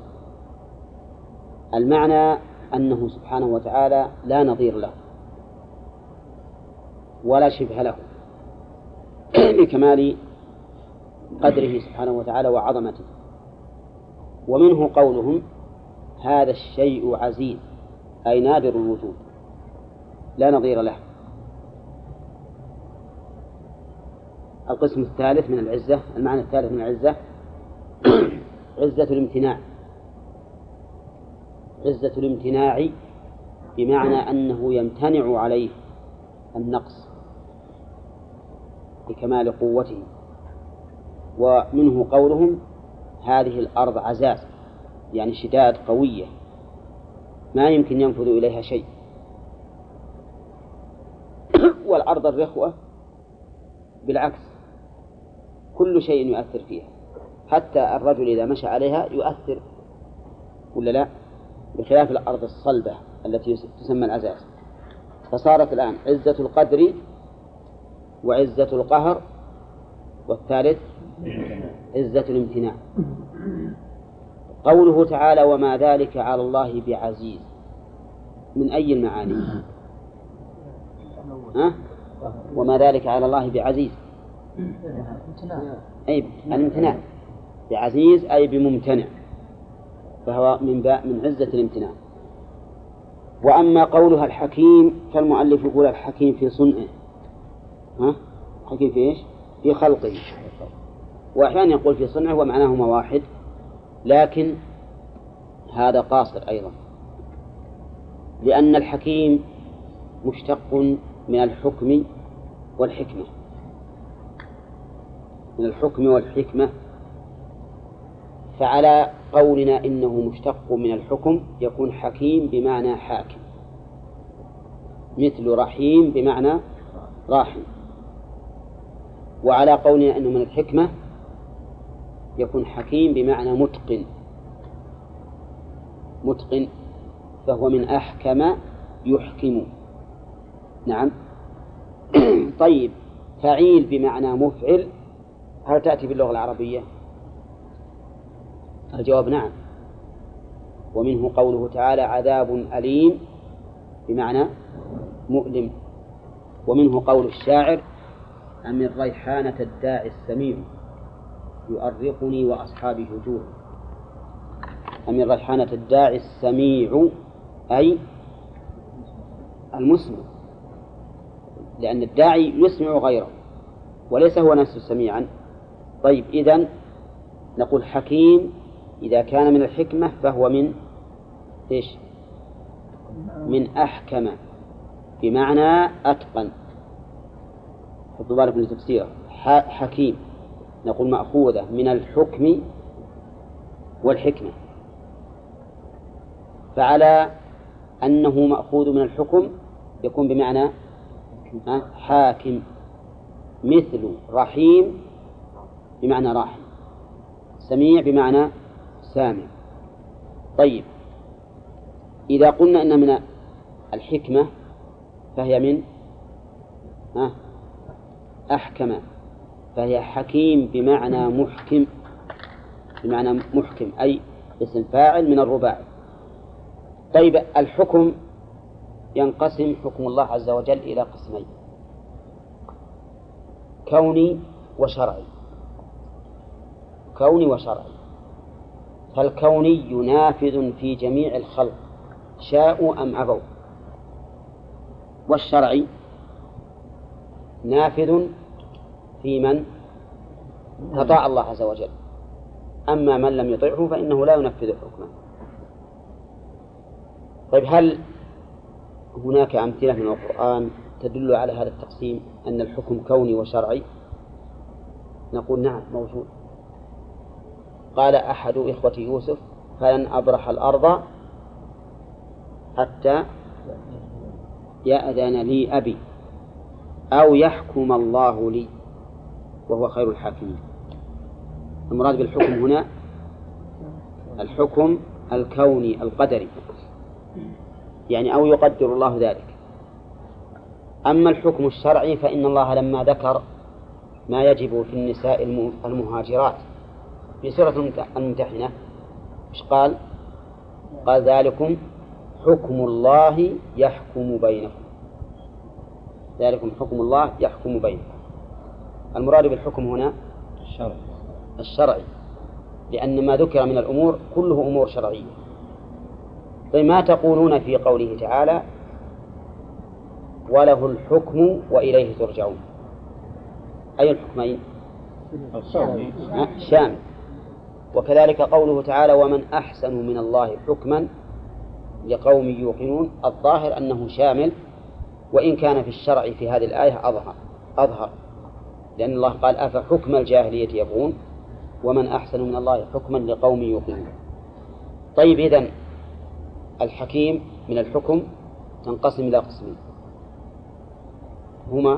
المعنى أنه سبحانه وتعالى لا نظير له ولا شبه له لكمال قدره سبحانه وتعالى وعظمته. ومنه قولهم: هذا الشيء عزيز، أي نادر الوجود. لا نظير له. القسم الثالث من العزة، المعنى الثالث من العزة عزة الامتناع. عزة الامتناع بمعنى أنه يمتنع عليه النقص بكمال قوته. ومنه قولهم هذه الأرض عزاز، يعني شداد قوية ما يمكن ينفذ إليها شيء. والأرض الرخوة بالعكس كل شيء يؤثر فيها، حتى الرجل إذا مشى عليها يؤثر ولا لا، بخلاف الأرض الصلبة التي تسمى العزاز. فصارت الآن عزة القدر وعزة القهر، والثالث عزة الامتناع. قوله تعالى وما ذلك على الله بعزيز، من أي المعاني؟ ها؟ وما ذلك على الله بعزيز، أي الامتناع، بعزيز أي بممتنع، فهو من باء من عزة الامتناع. وأما قولها الحكيم فالمؤلف يقول الحكيم في صنعه، ها؟ حكيم في إيش؟ في خلقه. وأحيانا يقول في صنعه ومعناهما واحد، لكن هذا قاصر أيضا، لأن الحكيم مشتق من الحكم والحكمة، من الحكم والحكمة. فعلى قولنا إنه مشتق من الحكم يكون حكيم بمعنى حاكم، مثل رحيم بمعنى راحم. وعلى قولنا إنه من الحكمة يكون حكيم بمعنى متقن، متقن، فهو من أحكم يحكم. نعم. طيب، فعيل بمعنى مفعل هل تأتي باللغة العربية؟ الجواب نعم. ومنه قوله تعالى عذاب أليم بمعنى مؤلم. ومنه قول الشاعر أمن ريحانة الداعي السميع يؤرقني وأصحابي هجور. أمن ريحانة الداعي السميع أي المسمع، لأن الداعي يسمع غيره وليس هو نفسه سميعا. طيب، إذن نقول حكيم إذا كان من الحكمة فهو من إيش؟ من أحكم بمعنى أتقن. حطوا بالكم من تفسيره، حكيم نقول مأخوذة من الحكم والحكمة، فعلى أنه مأخوذ من الحكم يكون بمعنى حاكم، مثل رحيم بمعنى راحم، سميع بمعنى سامع. طيب، إذا قلنا إن من الحكمة فهي من أحكم، فهي حكيم بمعنى محكم، بمعنى محكم أي اسم فاعل من الرباعي. طيب، الحكم ينقسم حكم الله عز وجل إلى قسمين، كوني وشرعي. كوني وشرعي، فالكوني نافذ في جميع الخلق شاءوا أم أبوا، والشرعي نافذ في من أطاع الله عز وجل، أما من لم يطعه فإنه لا ينفذ حكمه. طيب، هل هناك أمثلة من القرآن تدل على هذا التقسيم أن الحكم كوني وشرعي؟ نقول نعم موجود. قال أحد إخوة يوسف فلن أبرح الأرض حتى يأذن لي أبي أو يحكم الله لي وهو خير الحاكمين. المراد بالحكم هنا الحكم الكوني القدري، يعني أو يقدر الله ذلك. أما الحكم الشرعي فإن الله لما ذكر ما يجب في النساء المهاجرات في سورة الممتحنة إيش قال؟ قال ذلكم حكم الله يحكم بينكم، ذلكم حكم الله يحكم بينكم. المراد بالحكم هنا الشرعي الشرعي لأن ما ذكر من الأمور كله أمور شرعية. طيب، ما تقولون في قوله تعالى وله الحكم وإليه ترجعون. أي الحكمين؟ شامل. وكذلك قوله تعالى ومن أحسن من الله حكما لقوم يوقنون، الظاهر أنه شامل، وإن كان في الشرع في هذه الآية أظهر أظهر لأن الله قال أفحكم الجاهلية يبغون ومن أحسن من الله حكما لقوم يوقنون. طيب، إذن الحكيم من الحكم تنقسم إلى قسمين، هما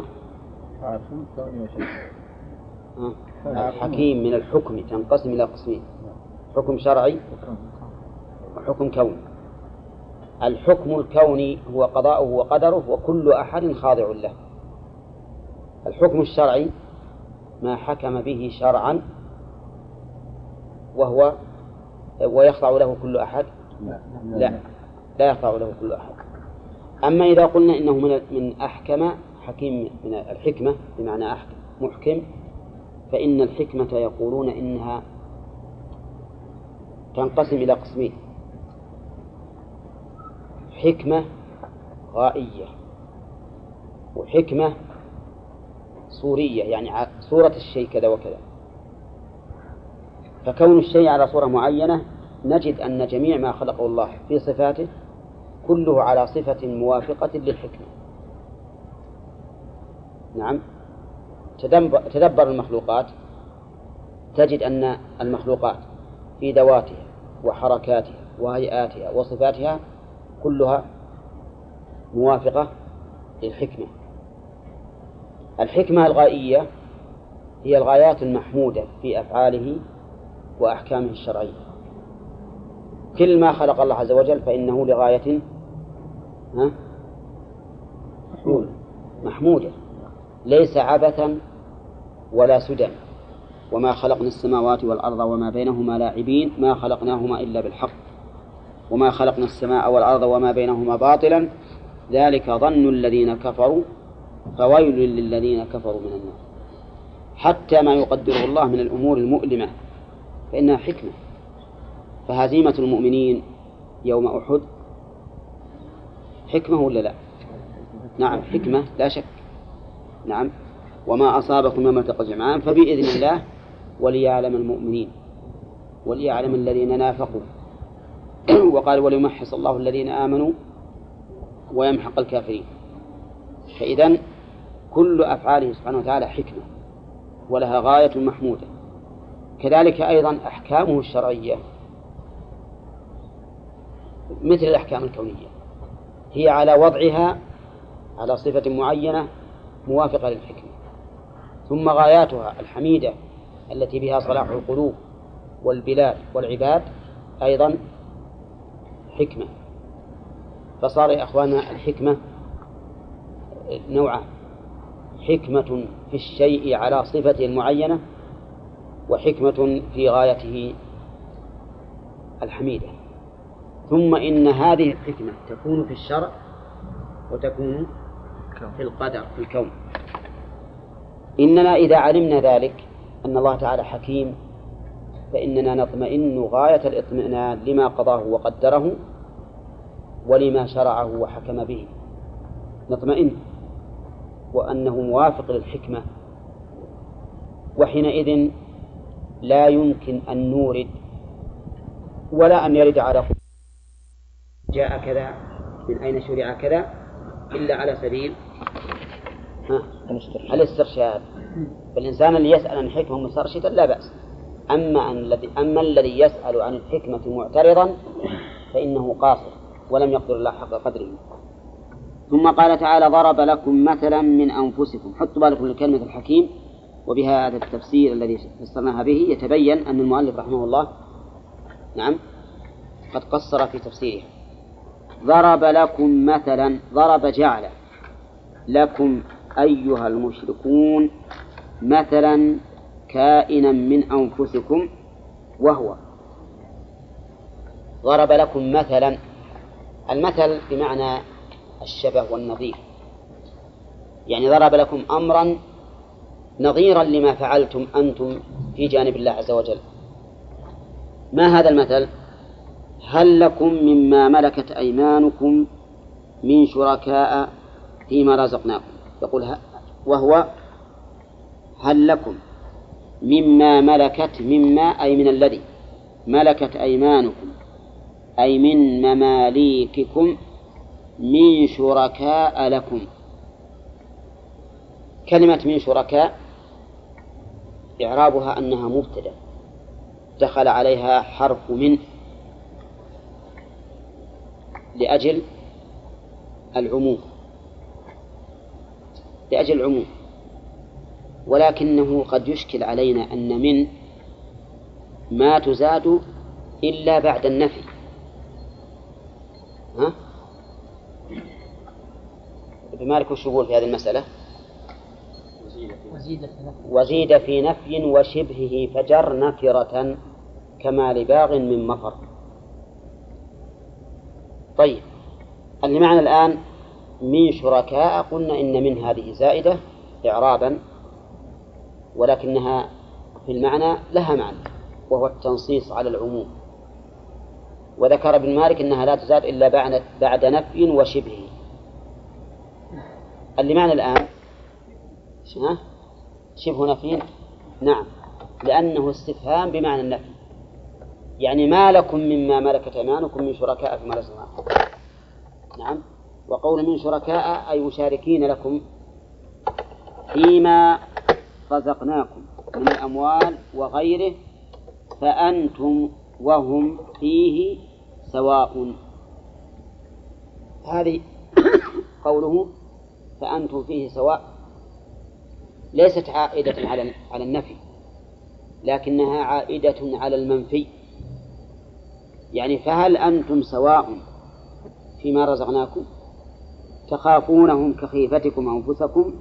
الحكيم من الحكم تنقسم إلى قسمين، حكم شرعي وحكم كوني. الحكم الكوني هو قضاؤه وقدره وكل أحد خاضع له. الحكم الشرعي ما حكم به شرعا وهو ويخضع له كل أحد، لا لا يخضع له كل أحد. أما إذا قلنا إنه من من أحكم، حكيم من الحكمة بمعنى أحكم محكم، فإن الحكمة يقولون إنها تنقسم إلى قسمين، حكمة غائية وحكمة صورية، يعني صورة الشيء كذا وكذا. فكون الشيء على صورة معينة نجد أن جميع ما خلقه الله في صفاته كله على صفة موافقة للحكمة. نعم، تدبر المخلوقات تجد أن المخلوقات في ذواتها وحركاتها وهيئاتها وصفاتها كلها موافقة للحكمة. الحكمة الغائية هي الغايات المحمودة في أفعاله وأحكامه الشرعية. كل ما خلق الله عز وجل فإنه لغاية محمودة، ليس عبثا ولا سدى. وما خلقنا السماوات والأرض وما بينهما لاعبين ما خلقناهما إلا بالحق وما خلقنا السماء والأرض وما بينهما باطلا ذلك ظن الذين كفروا فويل للذين كفروا من النار. حتى ما يقدره الله من الأمور المؤلمة فإنها حكمة. فهزيمة المؤمنين يوم أحد حكمة ولا لا؟ نعم حكمة لا شك. نعم، وما أصابكم يوم التقى الجمعان فبإذن الله وليعلم المؤمنين وليعلم الذين نافقوا وقال وليمحص الله الذين آمنوا ويمحق الكافرين. فإذن كل أفعاله سبحانه وتعالى حكمة ولها غاية محمودة. كذلك أيضا أحكامه الشرعية مثل الأحكام الكونية هي على وضعها على صفة معينة موافقة للحكمة. ثم غاياتها الحميدة التي بها صلاح القلوب والبلاد والعباد أيضا حكمة. فصار يا أخوانا الحكمة نوعان، حكمة في الشيء على صفته المعينة وحكمة في غايته الحميدة. ثم إن هذه الحكمة تكون في الشرع وتكون في القدر في الكون. إننا إذا علمنا ذلك أن الله تعالى حكيم فإننا نطمئن غاية الاطمئنان لما قضاه وقدره ولما شرعه وحكم به، نطمئن وأنه موافق للحكمة. وحينئذ لا يمكن أن نورد ولا أن يرد على جاء كذا من أين شرع كذا إلا على سبيل الاسترشاد. فالإنسان اللي يسأل عن الحكمة مسترشدا لا بأس. أما الذي أما الذي يسأل عن الحكمة معترضا فإنه قاصر ولم يقدر الله حق قدره. ثم قال تعالى ضرب لكم مثلا من أنفسكم. حطوا بالكم لكلمة الحكيم، وبهذا التفسير الذي فسرناها به يتبين أن المؤلف رحمه الله نعم قد قصر في تفسيره. ضرب لكم مثلا، ضرب جعل لكم أيها المشركون مثلا كائنا من أنفسكم، وهو ضرب لكم مثلا. المثل بمعنى الشبه والنظير، يعني ضرب لكم أمرا نظيرا لما فعلتم أنتم في جانب الله عز وجل. ما هذا المثل؟ هل لكم مما ملكت أيمانكم من شركاء فيما رزقناكم. يقول ه... وهو هل لكم مما ملكت، مما أي من الذي ملكت أيمانكم أي من مماليككم من شركاء لكم. كلمة من شركاء إعرابها أنها مبتدأ دخل عليها حرف من لأجل العموم لأجل العموم ولكنه قد يشكل علينا أن من ما تزاد إلا بعد النفي. ها؟ بمالك وش يقول في هذه المسألة؟ وزيد في نفي وشبهه فجر نفرة كما لباغ من مفر. طيب اللي معنا الآن من شركاء، قلنا إن من هذه زائدة إعرابا ولكنها في المعنى لها معنى وهو التنصيص على العموم. وذكر ابن مالك أنها لا تزاد إلا بعد بعد نفي وشبهه. اللي معنا الآن شبه نفي، نعم، لأنه استفهام بمعنى النفي، يعني ما لكم مما ملكت أيمانكم من شركاء فيما رزقناكم. نعم، وقول من شركاء أي مشاركين لكم فيما رزقناكم من الأموال وغيره فأنتم وهم فيه سواء. هذه قوله فأنتم فيه سواء ليست عائدة على على النفي، لكنها عائدة على المنفي. يعني فهل أنتم سواء فيما رزقناكم تخافونهم كخيفتكم أنفسكم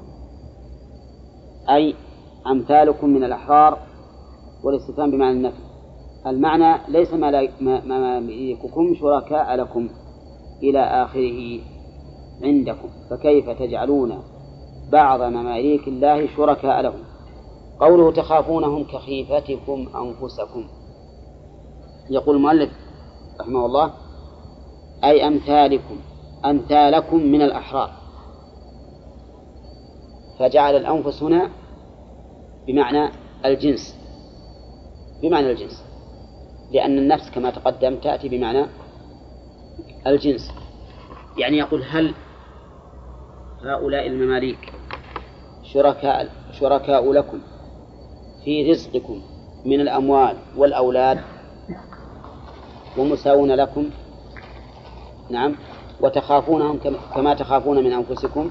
أي أمثالكم من الأحرار، والاستفهام بمعنى النفي. المعنى ليس مماليككم شركاء لكم إلى آخره عندكم، فكيف تجعلون بعض مماليك الله شركاء لهم. قوله تخافونهم كخيفتكم أنفسكم، يقول المؤلف رحمه الله أي أمثالكم أمثالكم من الأحرار، فجعل الأنفس هنا بمعنى الجنس بمعنى الجنس لأن النفس كما تقدم تأتي بمعنى الجنس. يعني يقول هل هؤلاء المماليك شركاء شركاء لكم في رزقكم من الأموال والأولاد ومساوون لكم؟ نعم. وتخافونهم كما تخافون من أنفسكم؟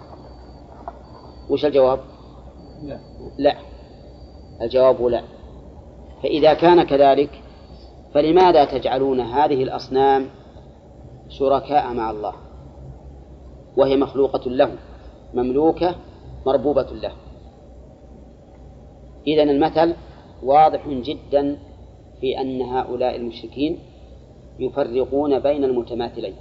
وش الجواب؟ لا, لا. الجواب لا. فإذا كان كذلك فلماذا تجعلون هذه الأصنام شركاء مع الله وهي مخلوقة له مملوكة مربوبة له؟ إذن المثل واضح جدا في أن هؤلاء المشركين يفرقون بين المتماثلين،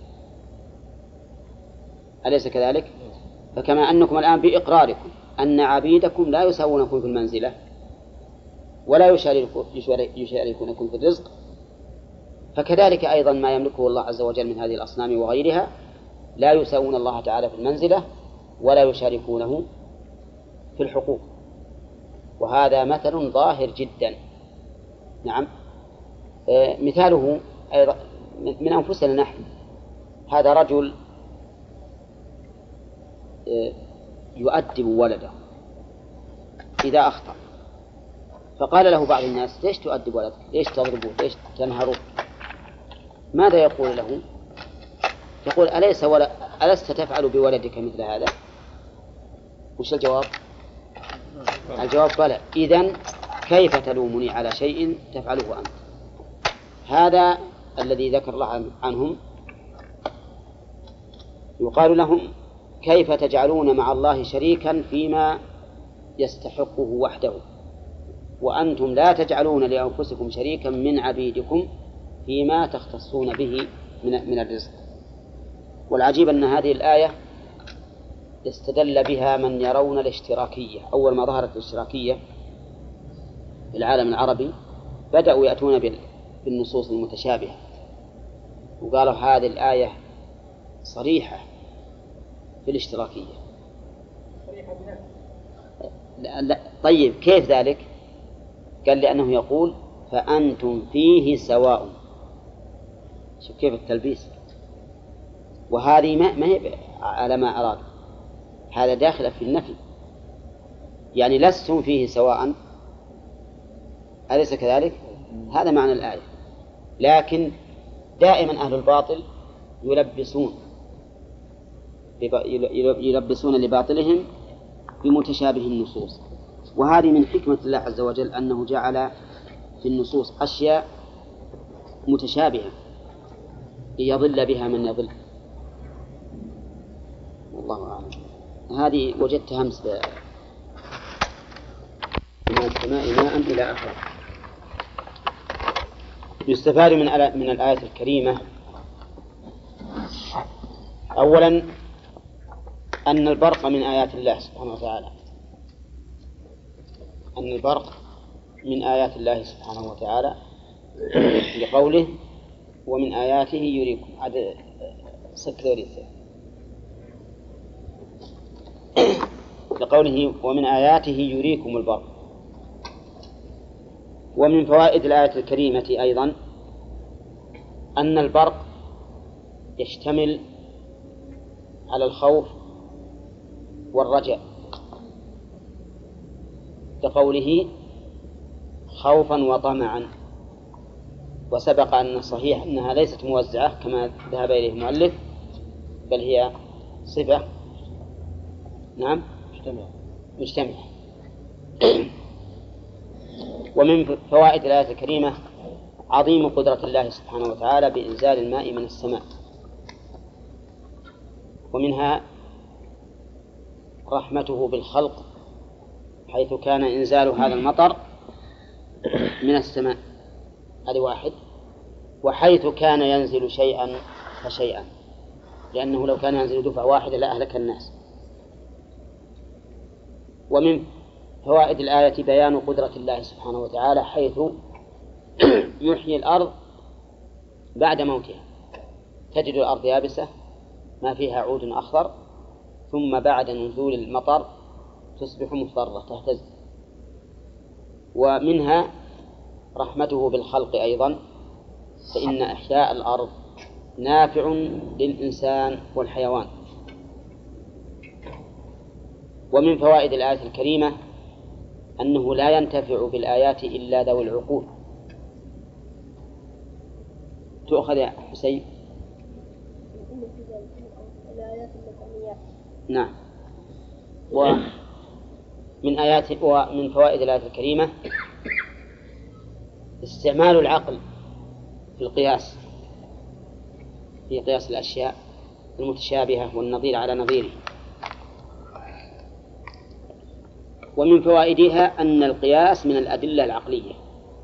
أليس كذلك؟ فكما أنكم الآن بإقراركم أن عبيدكم لا يساوونكم في المنزلة ولا يشاركونكم في الرزق، فكذلك أيضا ما يملكه الله عز وجل من هذه الأصنام وغيرها لا يساوون الله تعالى في المنزلة ولا يشاركونه في الحقوق. وهذا مثل ظاهر جدا. نعم. آه مثاله أيضا من أنفسنا نحن. هذا رجل آه يؤدب ولده إذا أخطأ، فقال له بعض الناس ليش تؤدب ولدك؟ ليش تضربه؟ ليش تنهره؟ ماذا يقول له؟ يقول أليس ولا ألست تفعل بولدك مثل هذا؟ وش الجواب؟ الجواب بلى. إذن كيف تلومني على شيء تفعله أنت؟ هذا الذي ذكر الله عنهم يقال لهم كيف تجعلون مع الله شريكا فيما يستحقه وحده وأنتم لا تجعلون لأنفسكم شريكا من عبيدكم فيما تختصون به من من الرزق. والعجيب أن هذه الآية استدل بها من يرون الاشتراكية. أول ما ظهرت الاشتراكية في العالم العربي بدأوا يأتون بالنصوص المتشابهة وقالوا هذه الآية صريحة في الاشتراكية. لا لا. طيب كيف ذلك؟ قال لأنه يقول فأنتم فيه سواء. شوف كيف التلبيس. وهذه ما, ما هي على ما أراد، هذا داخل في النفي، يعني لستم فيه سواء، أليس كذلك؟ هذا معنى الآية. لكن دائما أهل الباطل يلبسون يلبسون لباطلهم بمتشابه النصوص، وهذه من حكمة الله عز وجل أنه جعل في النصوص أشياء متشابهة ليضل بها من يضل. والله أعلم. هذه وجدت همس من السماء ماء إلى آخره. يستفاد من من الآية الكريمة أولا أن البرق من آيات الله سبحانه وتعالى، أن البرق من آيات الله سبحانه وتعالى لقوله ومن آياته يريكم عدد سكريسة لقوله ومن آياته يريكم البرق. ومن فوائد الآية الكريمة أيضا أن البرق يشتمل على الخوف والرجاء كقوله خوفا وطمعا. وسبق أن الصحيح أنها ليست موزعة كما ذهب إليه المؤلف، بل هي صفة نعم مجتمع. ومن فوائد الآية الكريمة عظيم قدرة الله سبحانه وتعالى بإنزال الماء من السماء، ومنها رحمته بالخلق حيث كان إنزال هذا المطر من السماء، هذا واحد، وحيث كان ينزل شيئا فشيئا، لأنه لو كان ينزل دفعة واحدة لأهلك الناس. ومن فوائد الآية بيان قدرة الله سبحانه وتعالى حيث يحيي الأرض بعد موتها، تجد الأرض يابسة ما فيها عود أخضر، ثم بعد نزول المطر تصبح مضطرة تهتز. ومنها رحمته بالخلق أيضا، فإن إحياء الأرض نافع للإنسان والحيوان. ومن فوائد الآية الكريمة أنه لا ينتفع بالآيات إلا ذوي العقول. تؤخذ يا حسين؟ نعم. ومن آيات ومن فوائد الآية الكريمة استعمال العقل في القياس، في قياس الأشياء المتشابهة والنظير على نظيره. ومن فوائدها أن القياس من الأدلة العقلية،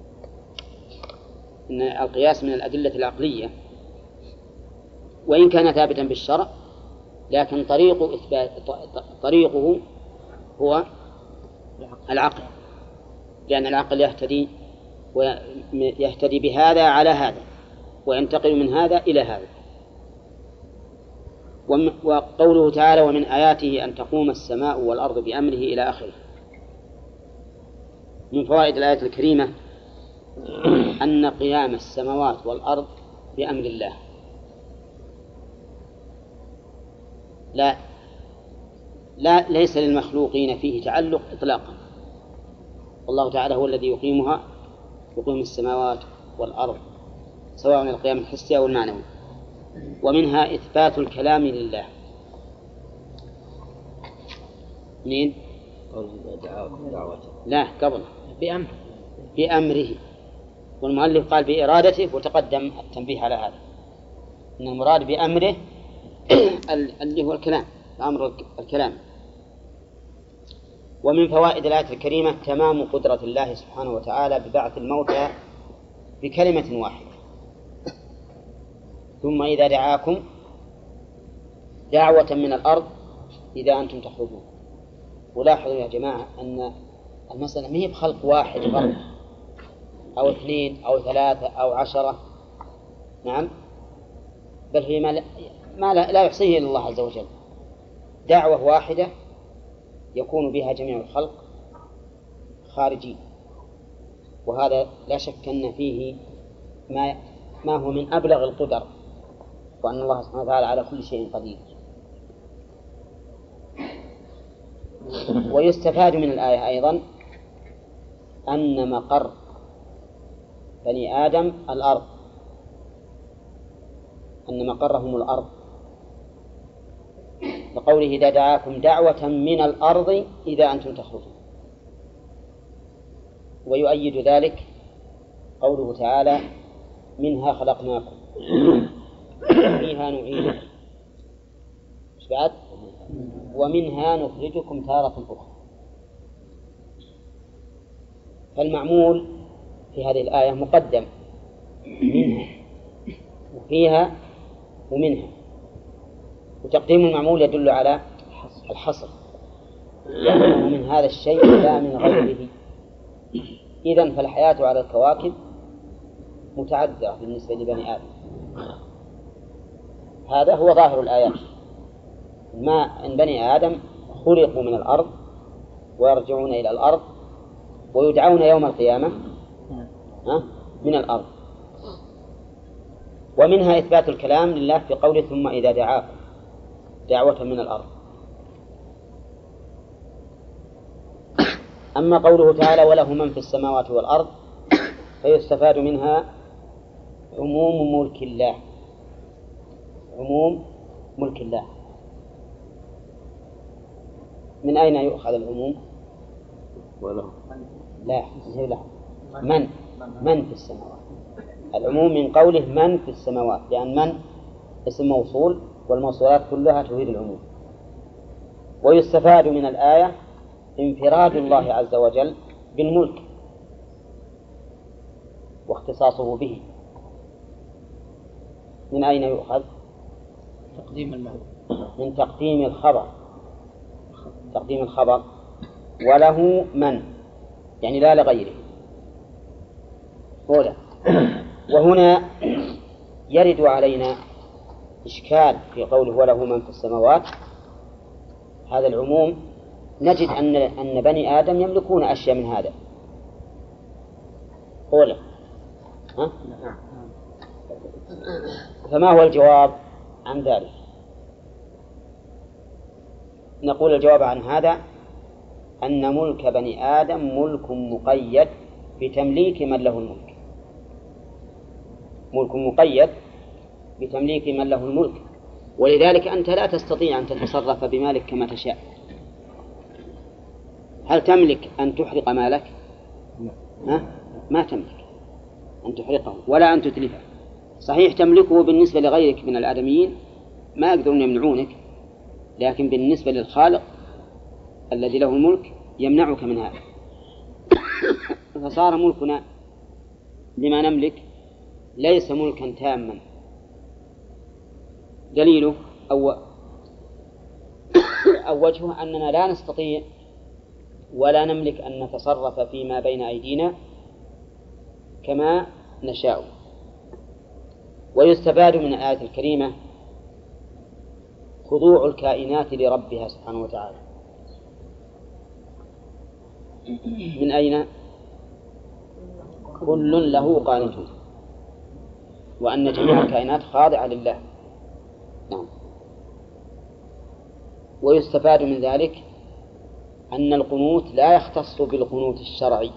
أن القياس من الأدلة العقلية، وإن كان ثابتا بالشرع لكن طريق إثبات طريقه هو العقل، لأن العقل يهتدي ويهتدي بهذا على هذا وينتقل من هذا إلى هذا. وقوله تعالى ومن آياته أن تقوم السماء والأرض بأمره إلى آخره. من فوائد الآية الكريمة أن قيام السماوات والأرض بأمر الله، لا لا ليس للمخلوقين فيه تعلق إطلاقا. الله تعالى هو الذي يقيمها، يقيم السماوات والأرض سواء القيام الحسي أو المعنوي. ومنها إثبات الكلام لله. مين؟ لا قبل بأمر بأمره، والمؤلف قال بإرادته، وتقدم التنبيه على هذا أن المراد بأمره اللي هو الكلام، أمر الكلام. ومن فوائد الآية الكريمة تمام قدرة الله سبحانه وتعالى ببعث الموتى بكلمة واحدة، ثم إذا دعاكم دعوة من الأرض إذا أنتم تخرجون. ولاحظوا يا جماعة أن المسألة ما هي بخلق واحد فرد أو اثنين أو ثلاثة أو عشرة، نعم، بل هي ما لا, ما لا, لا يحصيه إلا الله عز وجل. دعوة واحدة يكون بها جميع الخلق خارجين، وهذا لا شك أن فيه ما ما هو من أبلغ القدر، وأن الله سبحانه وتعالى على كل شيء قدير. ويستفاد من الآية أيضا أن مقر بني آدم الأرض، أن مقرهم الأرض، لقوله إذا دعاكم دعوة من الأرض إذا أنتم تخرجون. ويؤيد ذلك قوله تعالى منها خلقناكم فيها نعيدكم بعد ومنها نخرجكم تارة أخرى. فالمعمول في هذه الآية مقدم، منها وفيها ومنها، وتقديم المعمول يدل على الحصر، لأنه من هذا الشيء لا من غيره. إذن فالحياة على الكواكب متعددة بالنسبة لبني آدم. هذا هو ظاهر الآيات، ما أن بني آدم خلقوا من الأرض ويرجعون إلى الأرض ويدعون يوم القيامة من الأرض. ومنها إثبات الكلام لله في قوله ثم إذا دعاكم دعوة من الأرض. أما قوله تعالى وله من في السماوات والأرض فيستفاد منها عموم ملك الله، عموم ملك الله. من أين يؤخذ العموم؟ وله لا لا من من في السماوات، العموم من قوله من في السماوات، لأن من اسم موصول والموصولات كلها تفيد العموم. ويستفاد من الآية انفراد الله عز وجل بالملك واختصاصه به. من أين يؤخذ؟ تقديم المعنى من تقديم الخبر، تقديم الخبر وله من، يعني لا لغيره. أولا وهنا يرد علينا إشكال في قوله وله من في السماوات. هذا العموم نجد أن أن بني آدم يملكون أشياء من هذا. أولا ها؟ فما هو الجواب عن ذلك؟ نقول الجواب عن هذا أن ملك بني آدم ملك مقيد بتمليك من له الملك، ملك مقيد بتمليك من له الملك، ولذلك أنت لا تستطيع أن تتصرف بمالك كما تشاء. هل تملك أن تحرق مالك؟ ها؟ ما تملك أن تحرقه ولا أن تتلفه. صحيح تملكه بالنسبة لغيرك من الآدميين ما يقدرون يمنعونك، لكن بالنسبة للخالق الذي له الملك يمنعك من هذا. فصار ملكنا لما نملك ليس ملكا تاما. دليله أو أو وجهه أننا لا نستطيع ولا نملك أن نتصرف فيما بين أيدينا كما نشاء. ويستفاد من الآية الكريمة خضوع الكائنات لربها سبحانه وتعالى. من أين؟ كل له قانتون، وأن جميع الكائنات خاضعة لله. نعم. ويستفاد من ذلك أن القنوت لا يختص بالقنوت الشرعي،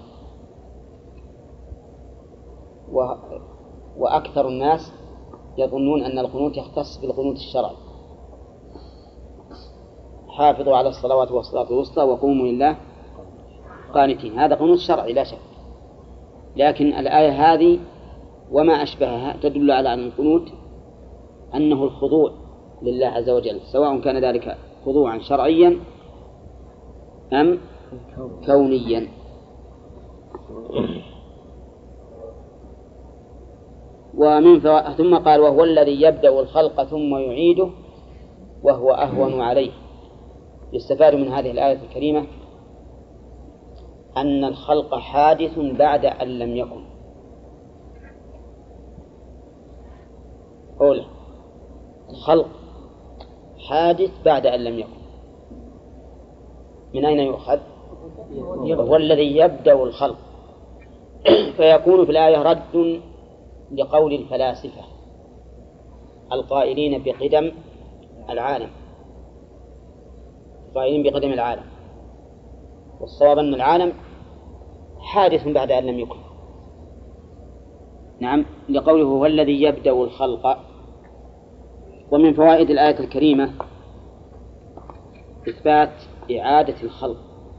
و... وأكثر الناس يظنون أن القنوت يختص بالقنوت الشرعي. حافظوا على الصلوات والصلاة الوسطى وقوموا لله قانتين، هذا قنوت شرعي لا شك. لكن الآية هذه وما أشبهها تدل على أن القنوت أنه الخضوع لله عز وجل، سواء كان ذلك خضوعا شرعيا أم كونيا. ومن فو... ثم قال وهو الذي يبدأ الخلق ثم يعيده وهو أهون عليه. يستفاد من هذه الآية الكريمة أن الخلق حادث بعد أن لم يكن. أولا الخلق حادث بعد أن لم يكن، من أين يؤخذ؟ هو الذي يبدأ الخلق. فيكون في الآية رد لقول الفلاسفة القائلين بقدم العالم القائلين بقدم العالم والصواب أن العالم حادث بعد أن لم يكن. نعم، لقوله هو الذي يبدأ الخلق. ومن فوائد الآية الكريمة إثبات إعادة الخلق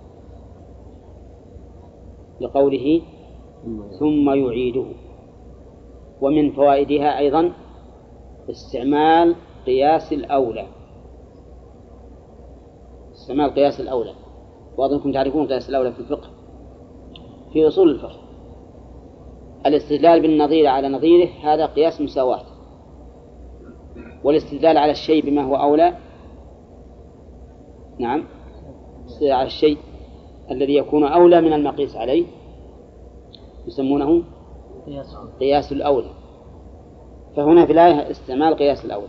لقوله ثم يعيده. ومن فوائدها أيضا استعمال قياس الأولى استعمال قياس الأولى وأظنكم تعرفون قياس الأولى في الفقه في أصول الفقه. الاستدلال بالنظير على نظيره هذا قياس مساواة، والاستدلال على الشيء بما هو أولى نعم على الشيء الذي يكون أولى من المقيس عليه يسمونه قياس الأولى. فهنا في الآية استعمال قياس الأولى.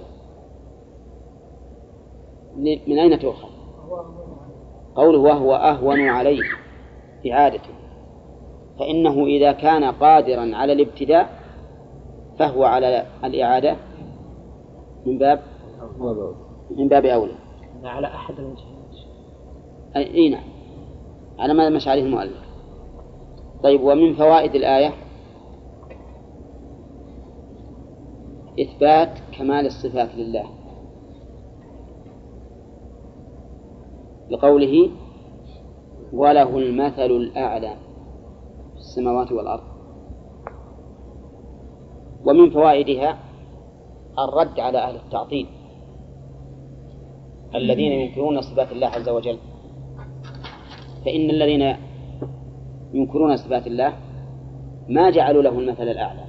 من أين تؤخذ؟ قوله وهو أهون عليه إعادته، فإنه إذا كان قادرا على الابتداء فهو على الإعادة من باب من باب أولى على أحد الوجهين. أي نعم، على ما مشى عليه المؤلف. طيب، ومن فوائد الآية إثبات كمال الصفات لله لقوله وله المثل الأعلى في السماوات والأرض. ومن فوائدها الرد على أهل التعطيل الذين ينكرون صفات الله عز وجل. فإن الذين ينكرون صفات الله ما جعلوا له المثل الأعلى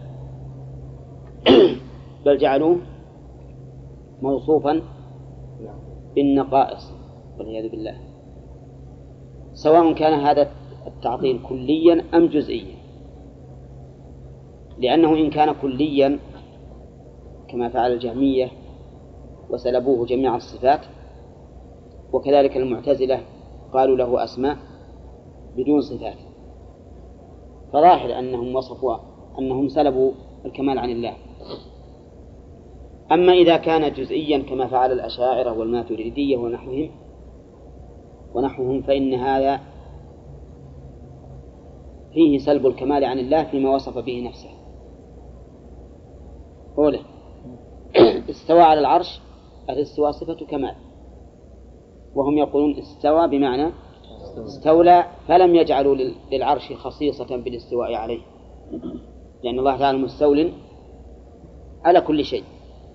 بل جعلوه موصوفا بالنقائص والعياذ بالله، سواء كان هذا التعطيل كليا أم جزئيا. لأنه إن كان كليا كما فعل الجهمية وسلبوه جميع الصفات، وكذلك المعتزلة قالوا له أسماء بدون صفات، فظاهر أنهم وصفوا أنهم سلبوا الكمال عن الله. أما إذا كان جزئيا كما فعل الأشاعرة والماتريدية ونحوهم ونحوهم فإن هذا فيه سلب الكمال عن الله فيما وصف به نفسه. قوله استوى على العرش، الاستواء صفة كمال، وهم يقولون استوى بمعنى استولى، فلم يجعلوا للعرش خصيصة بالاستواء عليه، لأن الله تعالى مستول على كل شيء.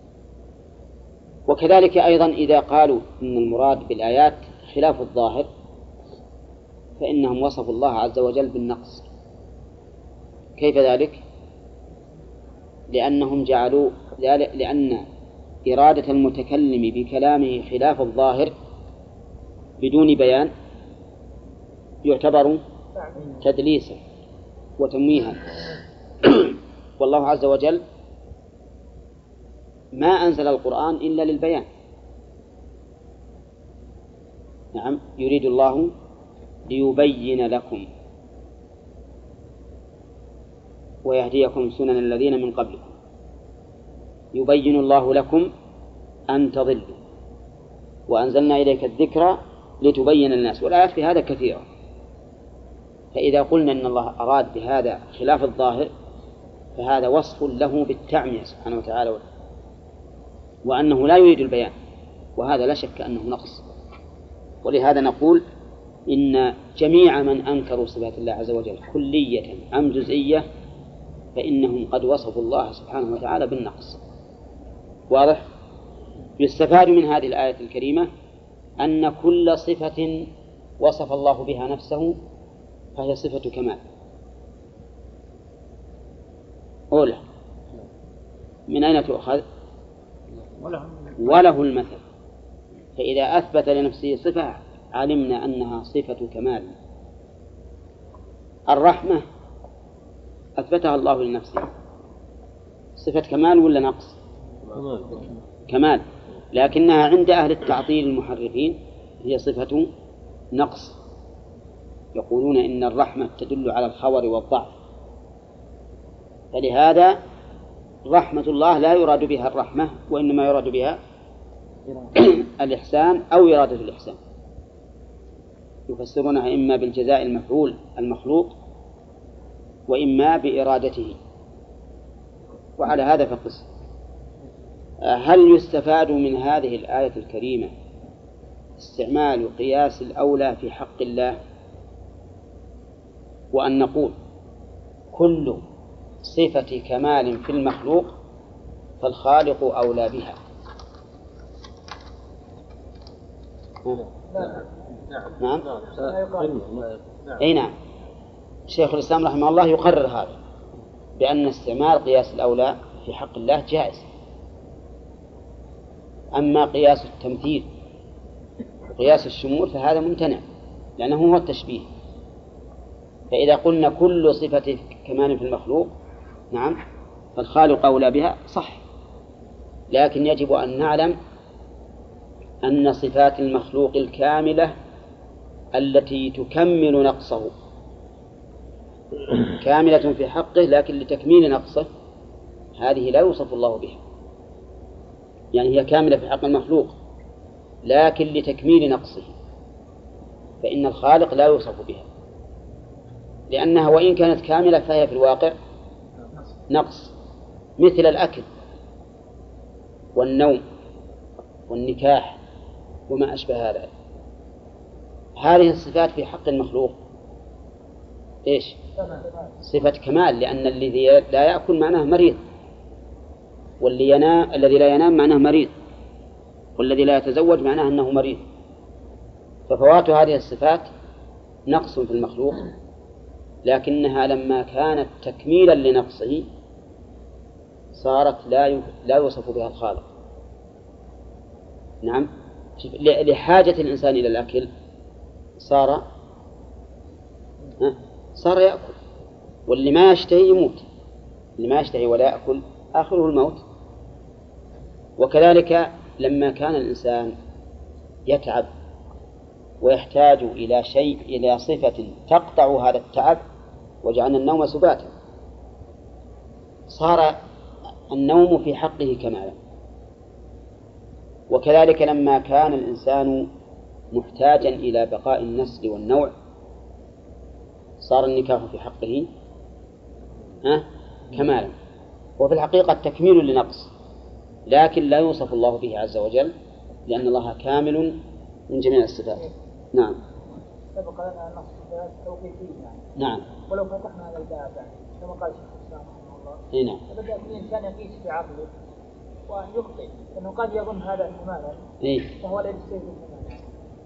وكذلك أيضا إذا قالوا إن المراد بالآيات خلاف الظاهر فإنهم وصفوا الله عز وجل بالنقص. كيف ذلك؟ لأنهم جعلوا لأن إرادة المتكلم بكلامه خلاف الظاهر بدون بيان يعتبر تدليسا وتمويها. والله عز وجل ما أنزل القرآن إلا للبيان. نعم، يريد الله ليبين لكم ويهديكم سنن الذين من قبلكم، يبين الله لكم أن تضلوا وأنزلنا إليك الذكر لتبين الناس. والآيات في هذا كثيرة. فإذا قلنا أن الله أراد بهذا خلاف الظاهر فهذا وصف له بالتعمية سبحانه وتعالى، وأنه لا يريد البيان، وهذا لا شك أنه نقص. ولهذا نقول إن جميع من أنكروا صفات الله عز وجل كلية أم جزئية فإنهم قد وصفوا الله سبحانه وتعالى بالنقص. واضح؟ يستفاد من هذه الآية الكريمة أن كل صفة وصف الله بها نفسه فهي صفة كمال. أولى من أين تؤخذ؟ وله المثل. فإذا أثبت لنفسه صفة علمنا أنها صفة كمال. الرحمة أثبتها الله لنفسه، صفة كمال ولا نقص؟ كمال، لكنها عند أهل التعطيل المحرفين هي صفة نقص، يقولون إن الرحمة تدل على الخور والضعف، فلهذا رحمة الله لا يراد بها الرحمة، وإنما يراد بها الإحسان أو إرادة الإحسان. يفسرونها إما بالجزاء المفعول المخلوق وإما بإرادته، وعلى هذا فقس. هل يستفاد من هذه الآية الكريمة استعمال قياس الأولى في حق الله، وأن نقول كل صفة كمال في المخلوق فالخالق أولى بها؟ نعم. أي نعم. شيخ الإسلام رحمه الله يقرر هذا بأن استعمال قياس الأولى في حق الله جائز. أما قياس التمثيل وقياس الشمول فهذا ممتنع، لأنه هو التشبيه. فإذا قلنا كل صفة كمال في المخلوق نعم فالخالق أولى بها صح، لكن يجب أن نعلم أن صفات المخلوق الكاملة التي تكمل نقصه كاملة في حقه، لكن لتكميل نقصه هذه لا يوصف الله بها. يعني هي كاملة في حق المخلوق لكن لتكميل نقصه، فإن الخالق لا يوصف بها، لأنها وإن كانت كاملة فهي في الواقع نقص، مثل الأكل والنوم والنكاح وما أشبه هذا. هذه الصفات في حق المخلوق إيش؟ صفة كمال، لأن الذي لا يأكل معناه مريض، والذي ينام الذي لا ينام معناه مريض، والذي لا يتزوج معناه أنه مريض. ففوات هذه الصفات نقص في المخلوق، لكنها لما كانت تكميلا لنقصه صارت لا لا يوصف بها الخالق. نعم. لحاجة الإنسان إلى الأكل صار صار يأكل، واللي ما يشتهي يموت، اللي ما يشتهي ولا يأكل آخره الموت. وكذلك لما كان الإنسان يتعب ويحتاج إلى شيء إلى صفة تقطع هذا التعب وجعلنا النوم سباتا، صار النوم في حقه كمالا. وكذلك لما كان الإنسان محتاجا إلى بقاء النسل والنوع صار النكاح في حقه ها كمالا. وفي الحقيقة تكميل لنقص، لكن لا يوصف الله به عز وجل، لأن الله كامل من جميع الصفات. نعم. سبق لنا أن الصفات توقيفية يعني. نعم. ولو فتحنا هذا الباب يعني كما قال الشيخ الإسلام رحمه الله. إيه نعم. فبدأ كل إنسان يقيس بعقله وأن يخطئ، لأنه قد يظن هذا كمالا إيه. فهو لا يستوي بالكمال.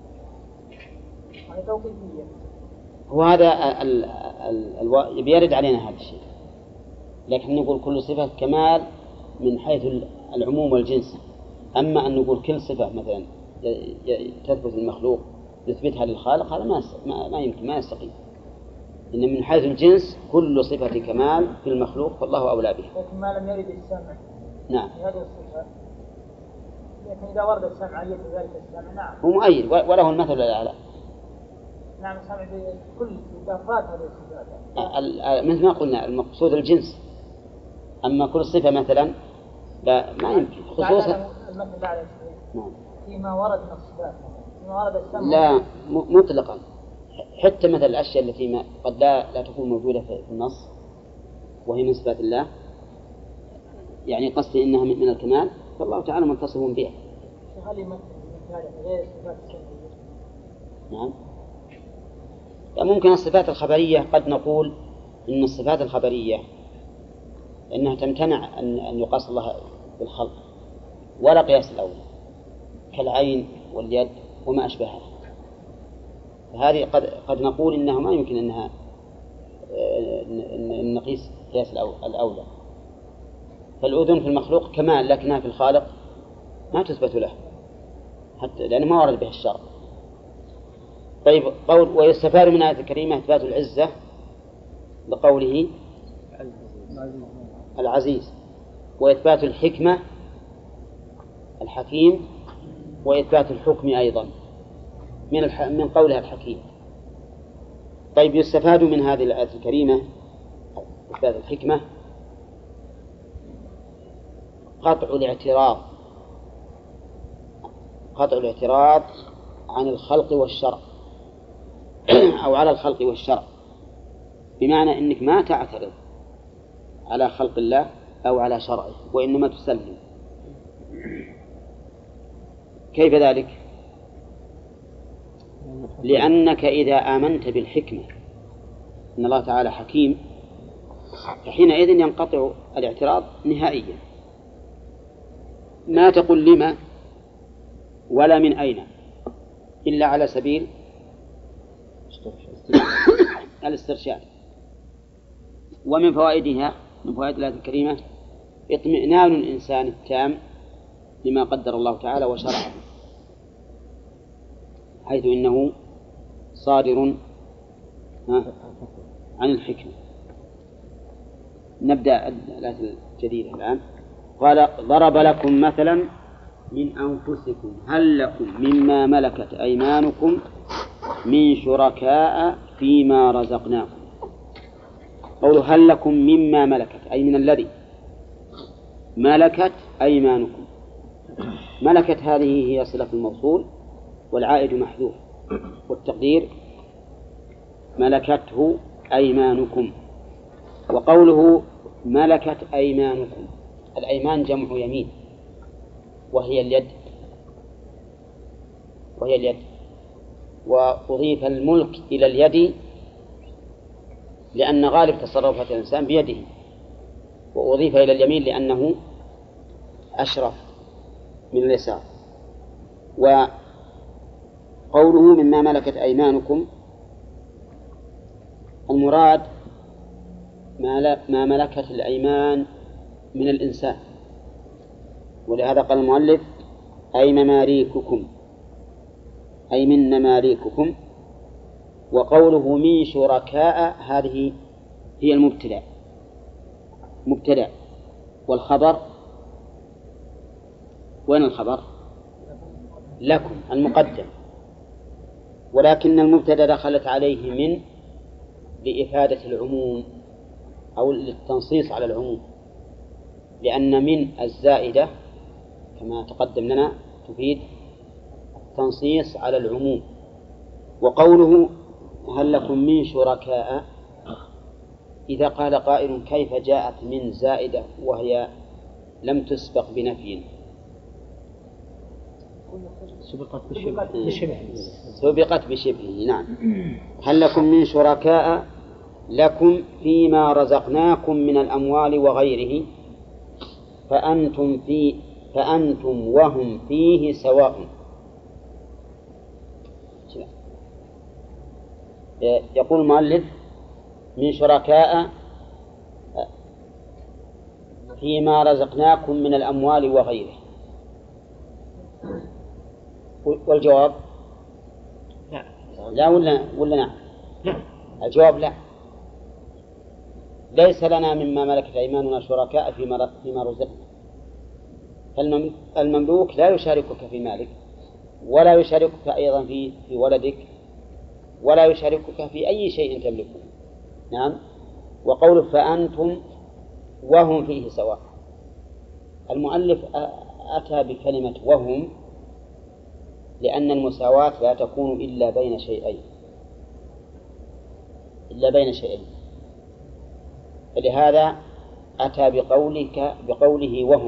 هذه توقيفية. وهذا ال ال ال بيرد علينا هذا الشيء، لكن نقول كل صفة كمال من حيث العموم والجنس. أما أن نقول كل صفة مثلا تثبت المخلوق نثبتها للخالق هذا ما ما يمكن، ما يستقيم. إن من حيث الجنس كل صفة كمال في المخلوق فالله أولى بها. لكن ما لم يرد السمع. نعم. هذه الصفة. لكن إذا ورد السمع أية ذلك السمع نعم. هو مؤيد وله المثل الأعلى. نعم سمع بكل إضافات هذه الصفات. مثل ما قلنا المقصود الجنس، أما كل صفة مثلا لا ما يمكن خصوصا. المثل الأعلى نعم. فيما ورد من الصفات، فيما ورد السمع. لا مطلقا، حتى مثل الأشياء التي ما قد لا لا تكون موجودة في النص وهي من صفات الله، يعني قصدي إنها من الكمال فالله تعالى متصف بها. هل يمثل غير الصفات السمعية؟ نعم. ممكن الصفات الخبرية قد نقول إن الصفات الخبرية إنها تمتنع أن أن يقاس الله بالخلق ولا قياس الأول، كالعين واليد وما أشبهها. هذه قد قد نقول إنها ما يمكن أنها أن نقيس قياس الأولى. فالأذن في المخلوق كمال، لكنها في الخالق ما تثبت له حتى لأنه ما ورد به الشرع. طيب قول ويستفاد من آية الكريمة إثبات العزة بقوله العزيز، وإثبات الحكمة الحكيم، وإثبات الحكم أيضا. من الح... من قولها الحكيم. طيب، يستفاد من هذه الآية الكريمة إثبات الحكمة قطع الاعتراض قطع الاعتراض عن الخلق والشرع أو على الخلق والشرع، بمعنى أنك ما تعترض على خلق الله أو على شرعه، وإنما تسلم. كيف ذلك؟ لأنك إذا آمنت بالحكمة أن الله تعالى حكيم فحينئذ ينقطع الاعتراض نهائيا، ما تقول لما ولا من أين إلا على سبيل الاسترشاد. ومن فوائدها من فوائد الآية الكريمة اطمئنان الإنسان التام لما قدر الله تعالى وشرعه، حيث إنه صادر عن الحكمة. نبدأ الآية الجديدة الآن. قال ضرب لكم مثلا من أنفسكم هل لكم مما ملكت أيمانكم من شركاء فيما رزقناكم. قوله هل لكم مما ملكت أي من الذي ملكت أيمانكم. ملكت هذه هي صلة الموصول والعائد محذوف، والتقدير ملكته أيمانكم. وقوله ملكت أيمانكم، الأيمان جمع يمين وهي اليد وهي اليد وأضيف الملك إلى اليد لأن غالب تصرفات الإنسان بيده، وأضيف إلى اليمين لأنه أشرف من اليسار. وقوله مما ملكت أيمانكم المراد ما ملكت الأيمان من الإنسان، ولهذا قال المؤلف أي مماليككم أي من مماليككم. وقوله من شركاء هذه هي المبتدأ مبتدأ والخبر وين الخبر؟ لكم المقدم، ولكن المبتدأ دخلت عليه من لإفادة العموم أو للتنصيص على العموم، لأن من الزائدة كما تقدم لنا تفيد التنصيص على العموم. وقوله هل لكم من شركاء إذا قال قائل كيف جاءت من زائدة وهي لم تسبق بنفي؟ سبقت بشبه سبقت بشبه نعم. هل لكم من شركاء لكم فيما رزقناكم من الأموال وغيره فأنتم في فأنتم وهم فيه سواء. يقول المؤلف من شركاء فيما رزقناكم من الأموال وغيره، والجواب لا لا ولا ولا نعم؟ الجواب لا، ليس لنا مما ملكت أيماننا شركاء فيما فيما رزقنا. فالمملوك لا يشاركك في مالك ولا يشاركك أيضا في في ولدك ولا يشاركك في أي شيء تملكه. نعم. وقوله فأنتم وهم فيه سواء، المؤلف أتى بكلمة وهم لأن المساواة لا تكون إلا بين شيئين إلا بين شيئين فلهذا أتى بقولك بقوله وهم،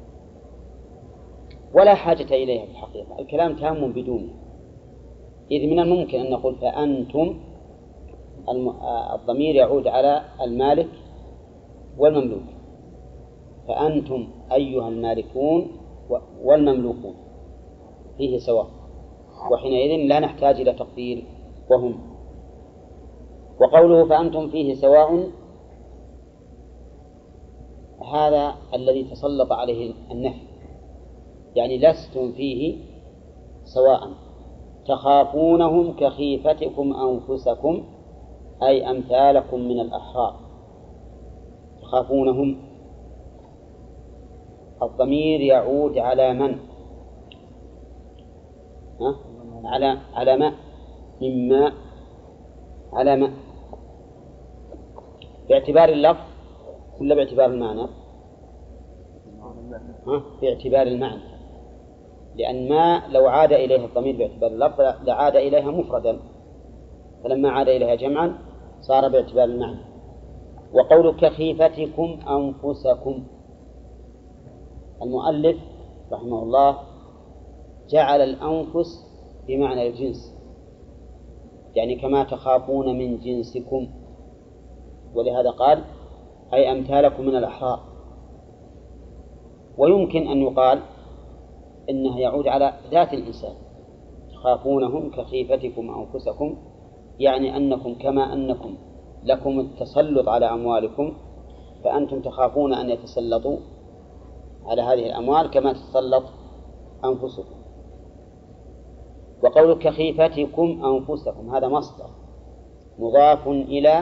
ولا حاجة إليها في الحقيقة، الكلام تام بدونه، إذ من الممكن أن نقول فأنتم الضمير يعود على المالك والمملوك، فأنتم أيها المالكون والمملوكون فيه سواء، وحينئذ لا نحتاج إلى تقدير وهم. وقوله فأنتم فيه سواء هذا الذي تسلط عليه النفي، يعني لستم فيه سواء، تخافونهم كخيفتكم أنفسكم أي أمثالكم من الأحرار. تخافونهم الضمير يعود على من؟ ها؟ على على ماء من ماء على ماء باعتبار اللفظ ولا باعتبار المعنى؟ ها؟ باعتبار المعنى، لأن ما لو عاد إليها الضمير باعتبار اللفظ لعاد إليها مفردا، فلما عاد إليها جمعا صار باعتبار المعنى. وقول كخيفتكم أنفسكم، المؤلف رحمه الله جعل الأنفس بمعنى الجنس، يعني كما تخافون من جنسكم، ولهذا قال أي أمثالكم من الأحرار. ويمكن أن يقال إنه يعود على ذات الإنسان، تخافونهم كخيفتكم أنفسكم، يعني أنكم كما أنكم لكم التسلط على أموالكم فأنتم تخافون أن يتسلطوا على هذه الأموال كما تتسلط أنفسكم. وقول كخيفتكم أنفسكم هذا مصدر مضاف إلى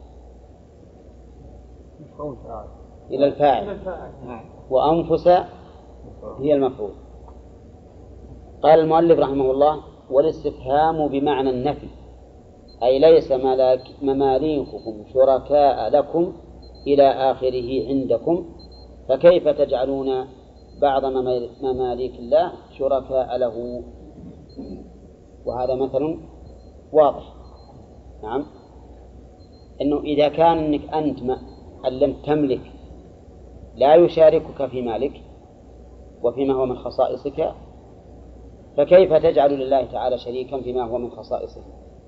إلى الفاعل، وأنفس هي المفعول. قال المؤلف رحمه الله والاستفهام بمعنى النفي، أي ليس مماليككم شركاء لكم إلى آخره عندكم، فكيف تجعلون بعض مماليك الله شركاء له؟ وهذا مثل واضح. نعم، أنه إذا كان أنك أنت أن لم تملك لا يشاركك في مالك وفيما هو من خصائصك، فكيف تجعل لله تعالى شريكا فيما هو من خصائصه؟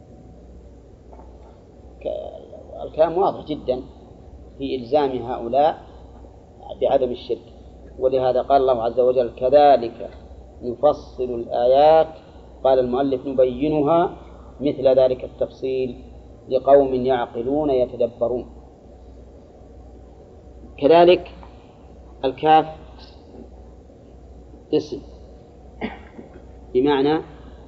الكلام واضح جدا في إلزام هؤلاء بعدم الشرك. ولهذا قال الله عز وجل كذلك نفصل الآيات، قال المؤلف نبينها مثل ذلك التفصيل لقوم يعقلون يتدبرون. كذلك الكاف اسم بمعنى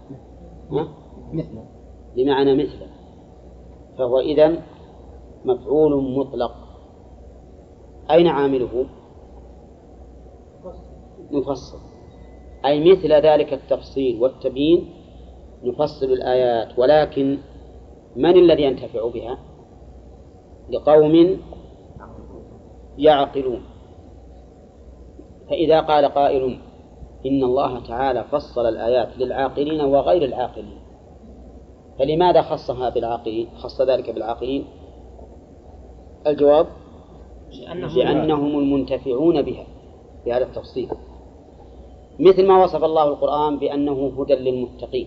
مثل بمعنى مثل، فهو إذن مفعول مطلق. أين عامله؟ نفصل، أي مثل ذلك التفصيل والتبيين نفصل الآيات، ولكن من الذي ينتفع بها؟ لقوم يعقلون. فإذا قال قائل إن الله تعالى فصل الآيات للعاقلين وغير العاقلين، فلماذا خصها بالعاقلين؟ خص ذلك بالعاقلين؟ الجواب لأنهم المنتفعون بها بهذا التفصيل، مثل ما وصف الله القرآن بأنه هدى للمتقين،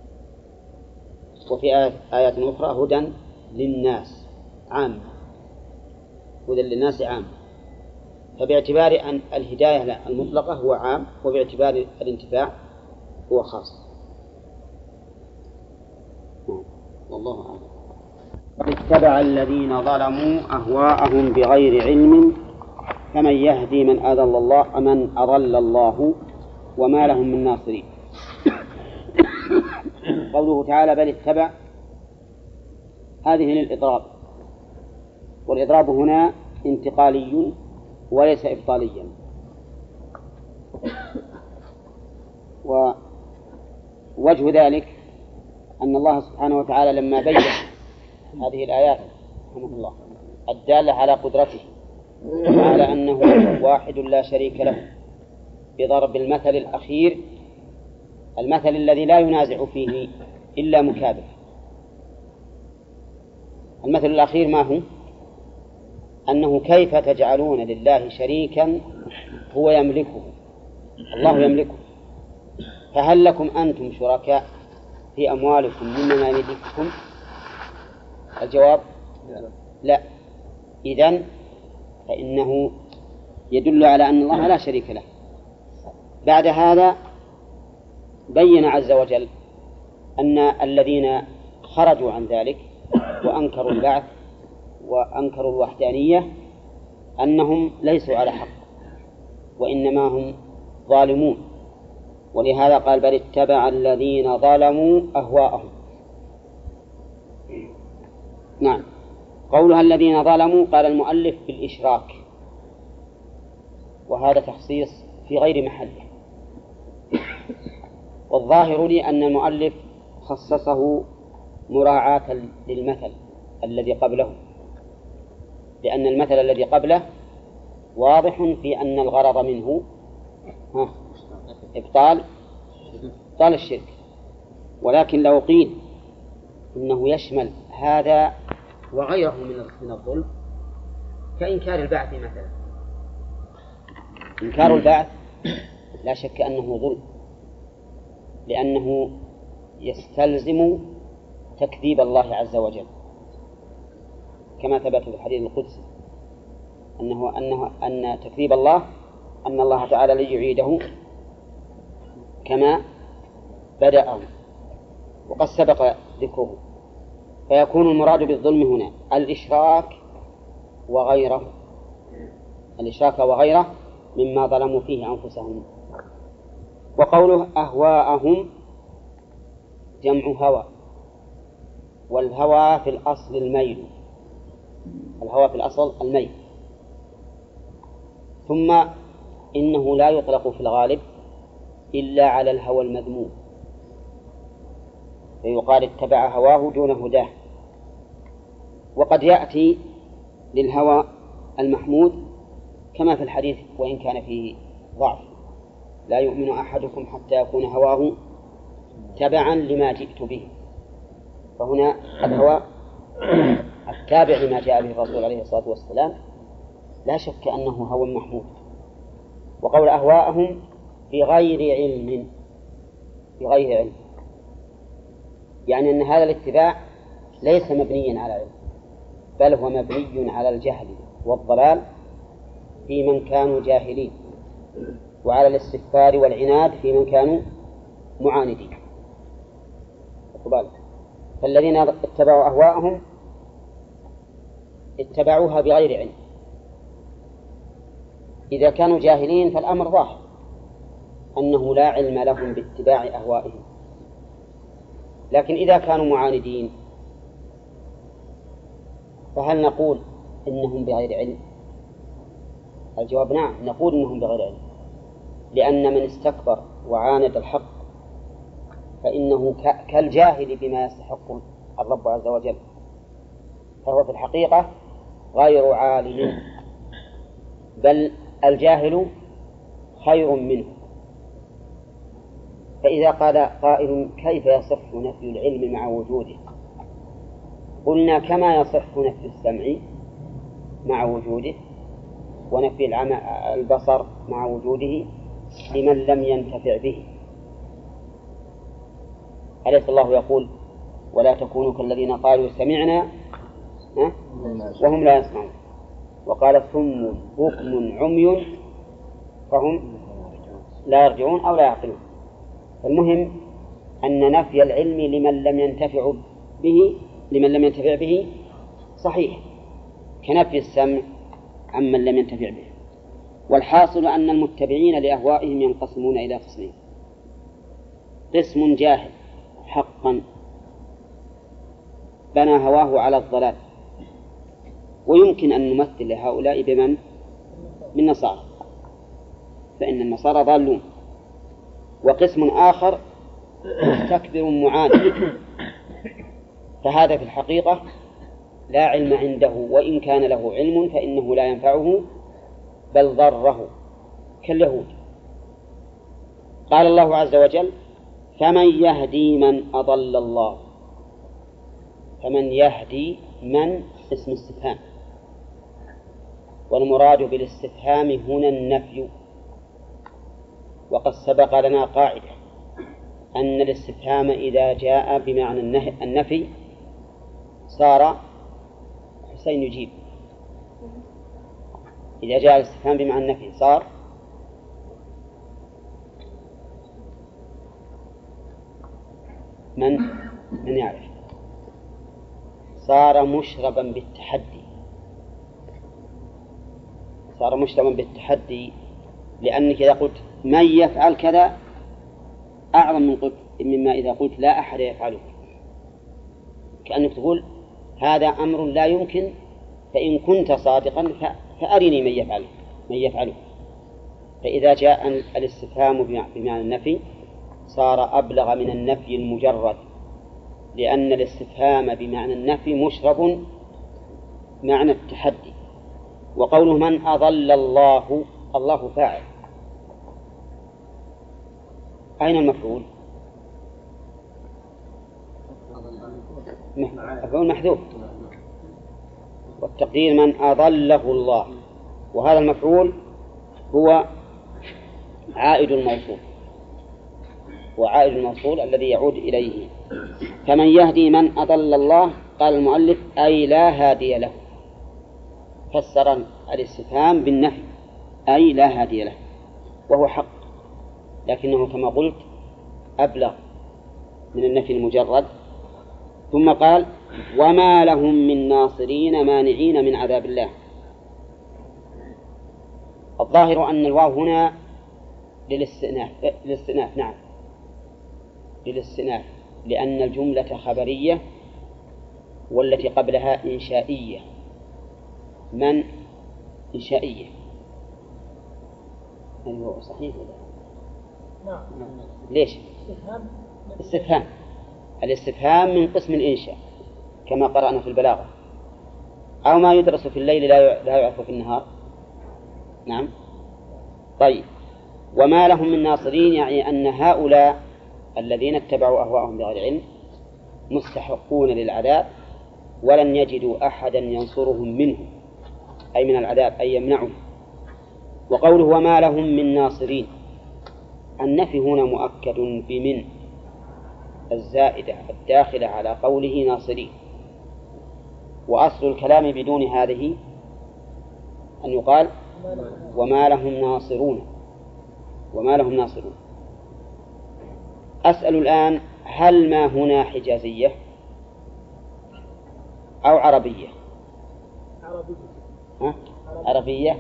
وفي آيات أخرى هدى للناس عامة، هدى للناس عامة. فباعتبار أن الهداية المطلقة هو عام، وباعتبار الانتفاع هو خاص. والله أعلم. اتبع الذين ظلموا أهواءهم بغير علم فمن يهدي من أضل الله من أضل الله وما لهم من ناصرين. قوله تعالى بل اتبع، هذه للإضراب، والإضراب هنا انتقالي وليس إبطاليا. ووجه ذلك أن الله سبحانه وتعالى لما بين هذه الآيات رحمه الله الدالة على قدرته وعلى أنه واحد لا شريك له بضرب المثل الأخير، المثل الذي لا ينازع فيه إلا مكابر. المثل الأخير ما هو؟ أنه كيف تجعلون لله شريكا هو يملكه، الله يملكه، فهل لكم أنتم شركاء في أموالكم مما مالككم؟ الجواب لا. إذن فإنه يدل على أن الله لا شريك له. بعد هذا بين عز وجل أن الذين خرجوا عن ذلك وأنكروا البعث وأنكروا الوحدانية أنهم ليسوا على حق وإنما هم ظالمون، ولهذا قال بل اتبع الذين ظلموا أهواءهم. نعم، قولها الذين ظلموا قال المؤلف بالإشراك، وهذا تخصيص في غير محله، والظاهر لي أن المؤلف خصصه مراعاة للمثل الذي قبله، لأن المثل الذي قبله واضح في أن الغرض منه إبطال إبطال الشرك. ولكن لو قيل إنه يشمل هذا وغيره من الظلم كإنكار البعث مثلا. إنكار البعث لا شك أنه ظلم، لأنه يستلزم تكذيب الله عز وجل، كما ثبت في الحديث القدسي أنه أنه أن تكذيب الله أن الله تعالى ليعيده كما بدأه، وقد سبق ذكره. فيكون المراد بالظلم هنا الإشراك وغيره، الإشراك وغيره مما ظلموا فيه أنفسهم. وقوله أهواءهم جمع هوى، والهوى في الأصل الميل، الهوى في الأصل الميل. ثم إنه لا يطلق في الغالب إلا على الهوى المذموم، فيقال اتبع هواه دون هداه. وقد يأتي للهوى المحمود كما في الحديث وإن كان فيه ضعف: لا يؤمن أحدكم حتى يكون هواه تبعا لما جئت به. فهنا الهوى التابع لما جاء به الرسول عليه الصلاة والسلام لا شك أنه هوى محمود. وقول أهواءهم بغير علم، بغير علم يعني أن هذا الاتباع ليس مبنيا على علم، بل هو مبني على الجهل والضلال في من كانوا جاهلين، وعلى الاستكبار والعناد في من كانوا معاندين. فالذين اتبعوا أهواءهم اتبعوها بغير علم. إذا كانوا جاهلين فالأمر ظاهر أنه لا علم لهم باتباع أهوائهم. لكن إذا كانوا معاندين فهل نقول إنهم بغير علم؟ الجواب نعم، نقول إنهم بغير علم، لأن من استكبر وعاند الحق فإنه كالجاهل بما يستحق الرب عز وجل، فهو في الحقيقة غير عالم، بل الجاهل خير منه. فإذا قال قائل كيف يصح نفي العلم مع وجوده؟ قلنا كما يصح نفي السمع مع وجوده ونفي العمى البصر مع وجوده لمن لم ينتفع به. أليس الله يقول ولا تكونوا كالذين قالوا سمعنا وهم لا يسمعون، وقال ثم بكم عمي فهم لا يرجعون أو لا يعقلون. المهم أن نفي العلم لمن لم ينتفع به لمن لم ينتفع به صحيح، كنفي السمع عمن لم ينتفع به. والحاصل أن المتبعين لأهوائهم ينقسمون إلى قسمين: قسم جاهل حقا بنى هواه على الضلال، ويمكن أن نمثل لهؤلاء بمن؟ من نصارى، فإن النصارى ضالون. وقسم آخر مستكبر معاند، فهذا في الحقيقة لا علم عنده، وإن كان له علم فإنه لا ينفعه بل ضره، كاليهود. قال الله عز وجل: فمن يهدي من أضل الله. فمن يهدي من اسم استفهام، والمراد بالاستفهام هنا النفي. وقد سبق لنا قاعدة أن الاستفهام إذا جاء بمعنى النفي صار حسين يجيب، إذا جاء الاستفهام بمعنى النفي صار من من يعرف صار مشربا بالتحدي، صار مشربا بالتحدي، لأنك إذا قلت من يفعل كذا أعظم من قلت مما إذا قلت لا أحد يفعله، كأنك تقول هذا أمر لا يمكن، فإن كنت صادقا فأرني من يفعله من يفعله. فإذا جاء الاستفهام بمعنى النفي صار أبلغ من النفي المجرد لأن الاستفهام بمعنى النفي مشرب معنى التحدي. وقوله من أضل الله، الله فاعل، أين المفعول؟ مفعول محذوف، والتقدير من أضله الله، وهذا المفعول هو عائد الموصول، وعائد الموصول الذي يعود إليه. فمن يهدي من أضل الله، قال المؤلف أي لا هادي له، فسر الاستفهام بالنفي أي لا هادي له، وهو حق، لكنه كما قلت أبلغ من النفي المجرد. ثم قال وما لهم من ناصرين مانعين من عذاب الله. الظاهر أن الواو هنا للاستئناف، للاستئناف نعم للاستئناف، لأن الجملة خبرية والتي قبلها إنشائية. من إنشائية هل هو صحيح ولا؟ نعم. ليش؟ استفهام. استفهام، الاستفهام من قسم الإنشاء كما قرأنا في البلاغة. أو ما يدرس في الليل لا لا يعرف في النهار. نعم. طيب، وما لهم من ناصرين، يعني أن هؤلاء الذين اتبعوا أهواءهم بغير علم مستحقون للعذاب، ولن يجدوا أحدا ينصرهم منه، أي من العذاب، أي يمنعهم. وقوله وما لهم من ناصرين، النفي هنا مؤكد بمن الزائدة الداخلة على قوله ناصرين، وأصل الكلام بدون هذه أن يقال وما لهم ناصرون، وما لهم ناصرون. أسأل الآن هل ما هنا حجازية أو عربية؟ عربية. ها؟ عربية.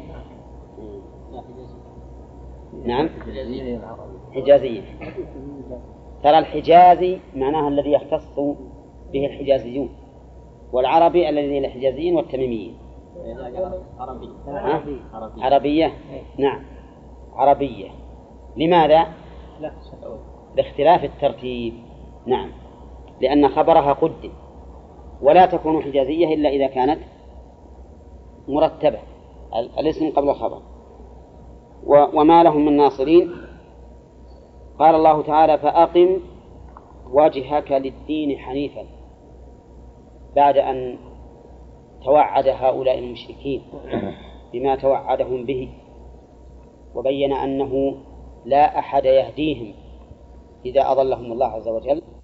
نعم حجازية. ترى الحجازي معناها الذي يختص به الحجازيون، والعربي الذي الحجازيين والتميميين. عربية. عربية نعم عربية. لماذا؟ لاختلاف الترتيب. نعم، لأن خبرها قدم، ولا تكون حجازية إلا إذا كانت مرتبة، الاسم قبل الخبر. وما لهم من ناصرين، قال الله تعالى فأقم وجهك للدين حنيفا، بعد أن توعد هؤلاء المشركين بما توعدهم به، وبين أنه لا أحد يهديهم إذا أضلهم الله عز وجل،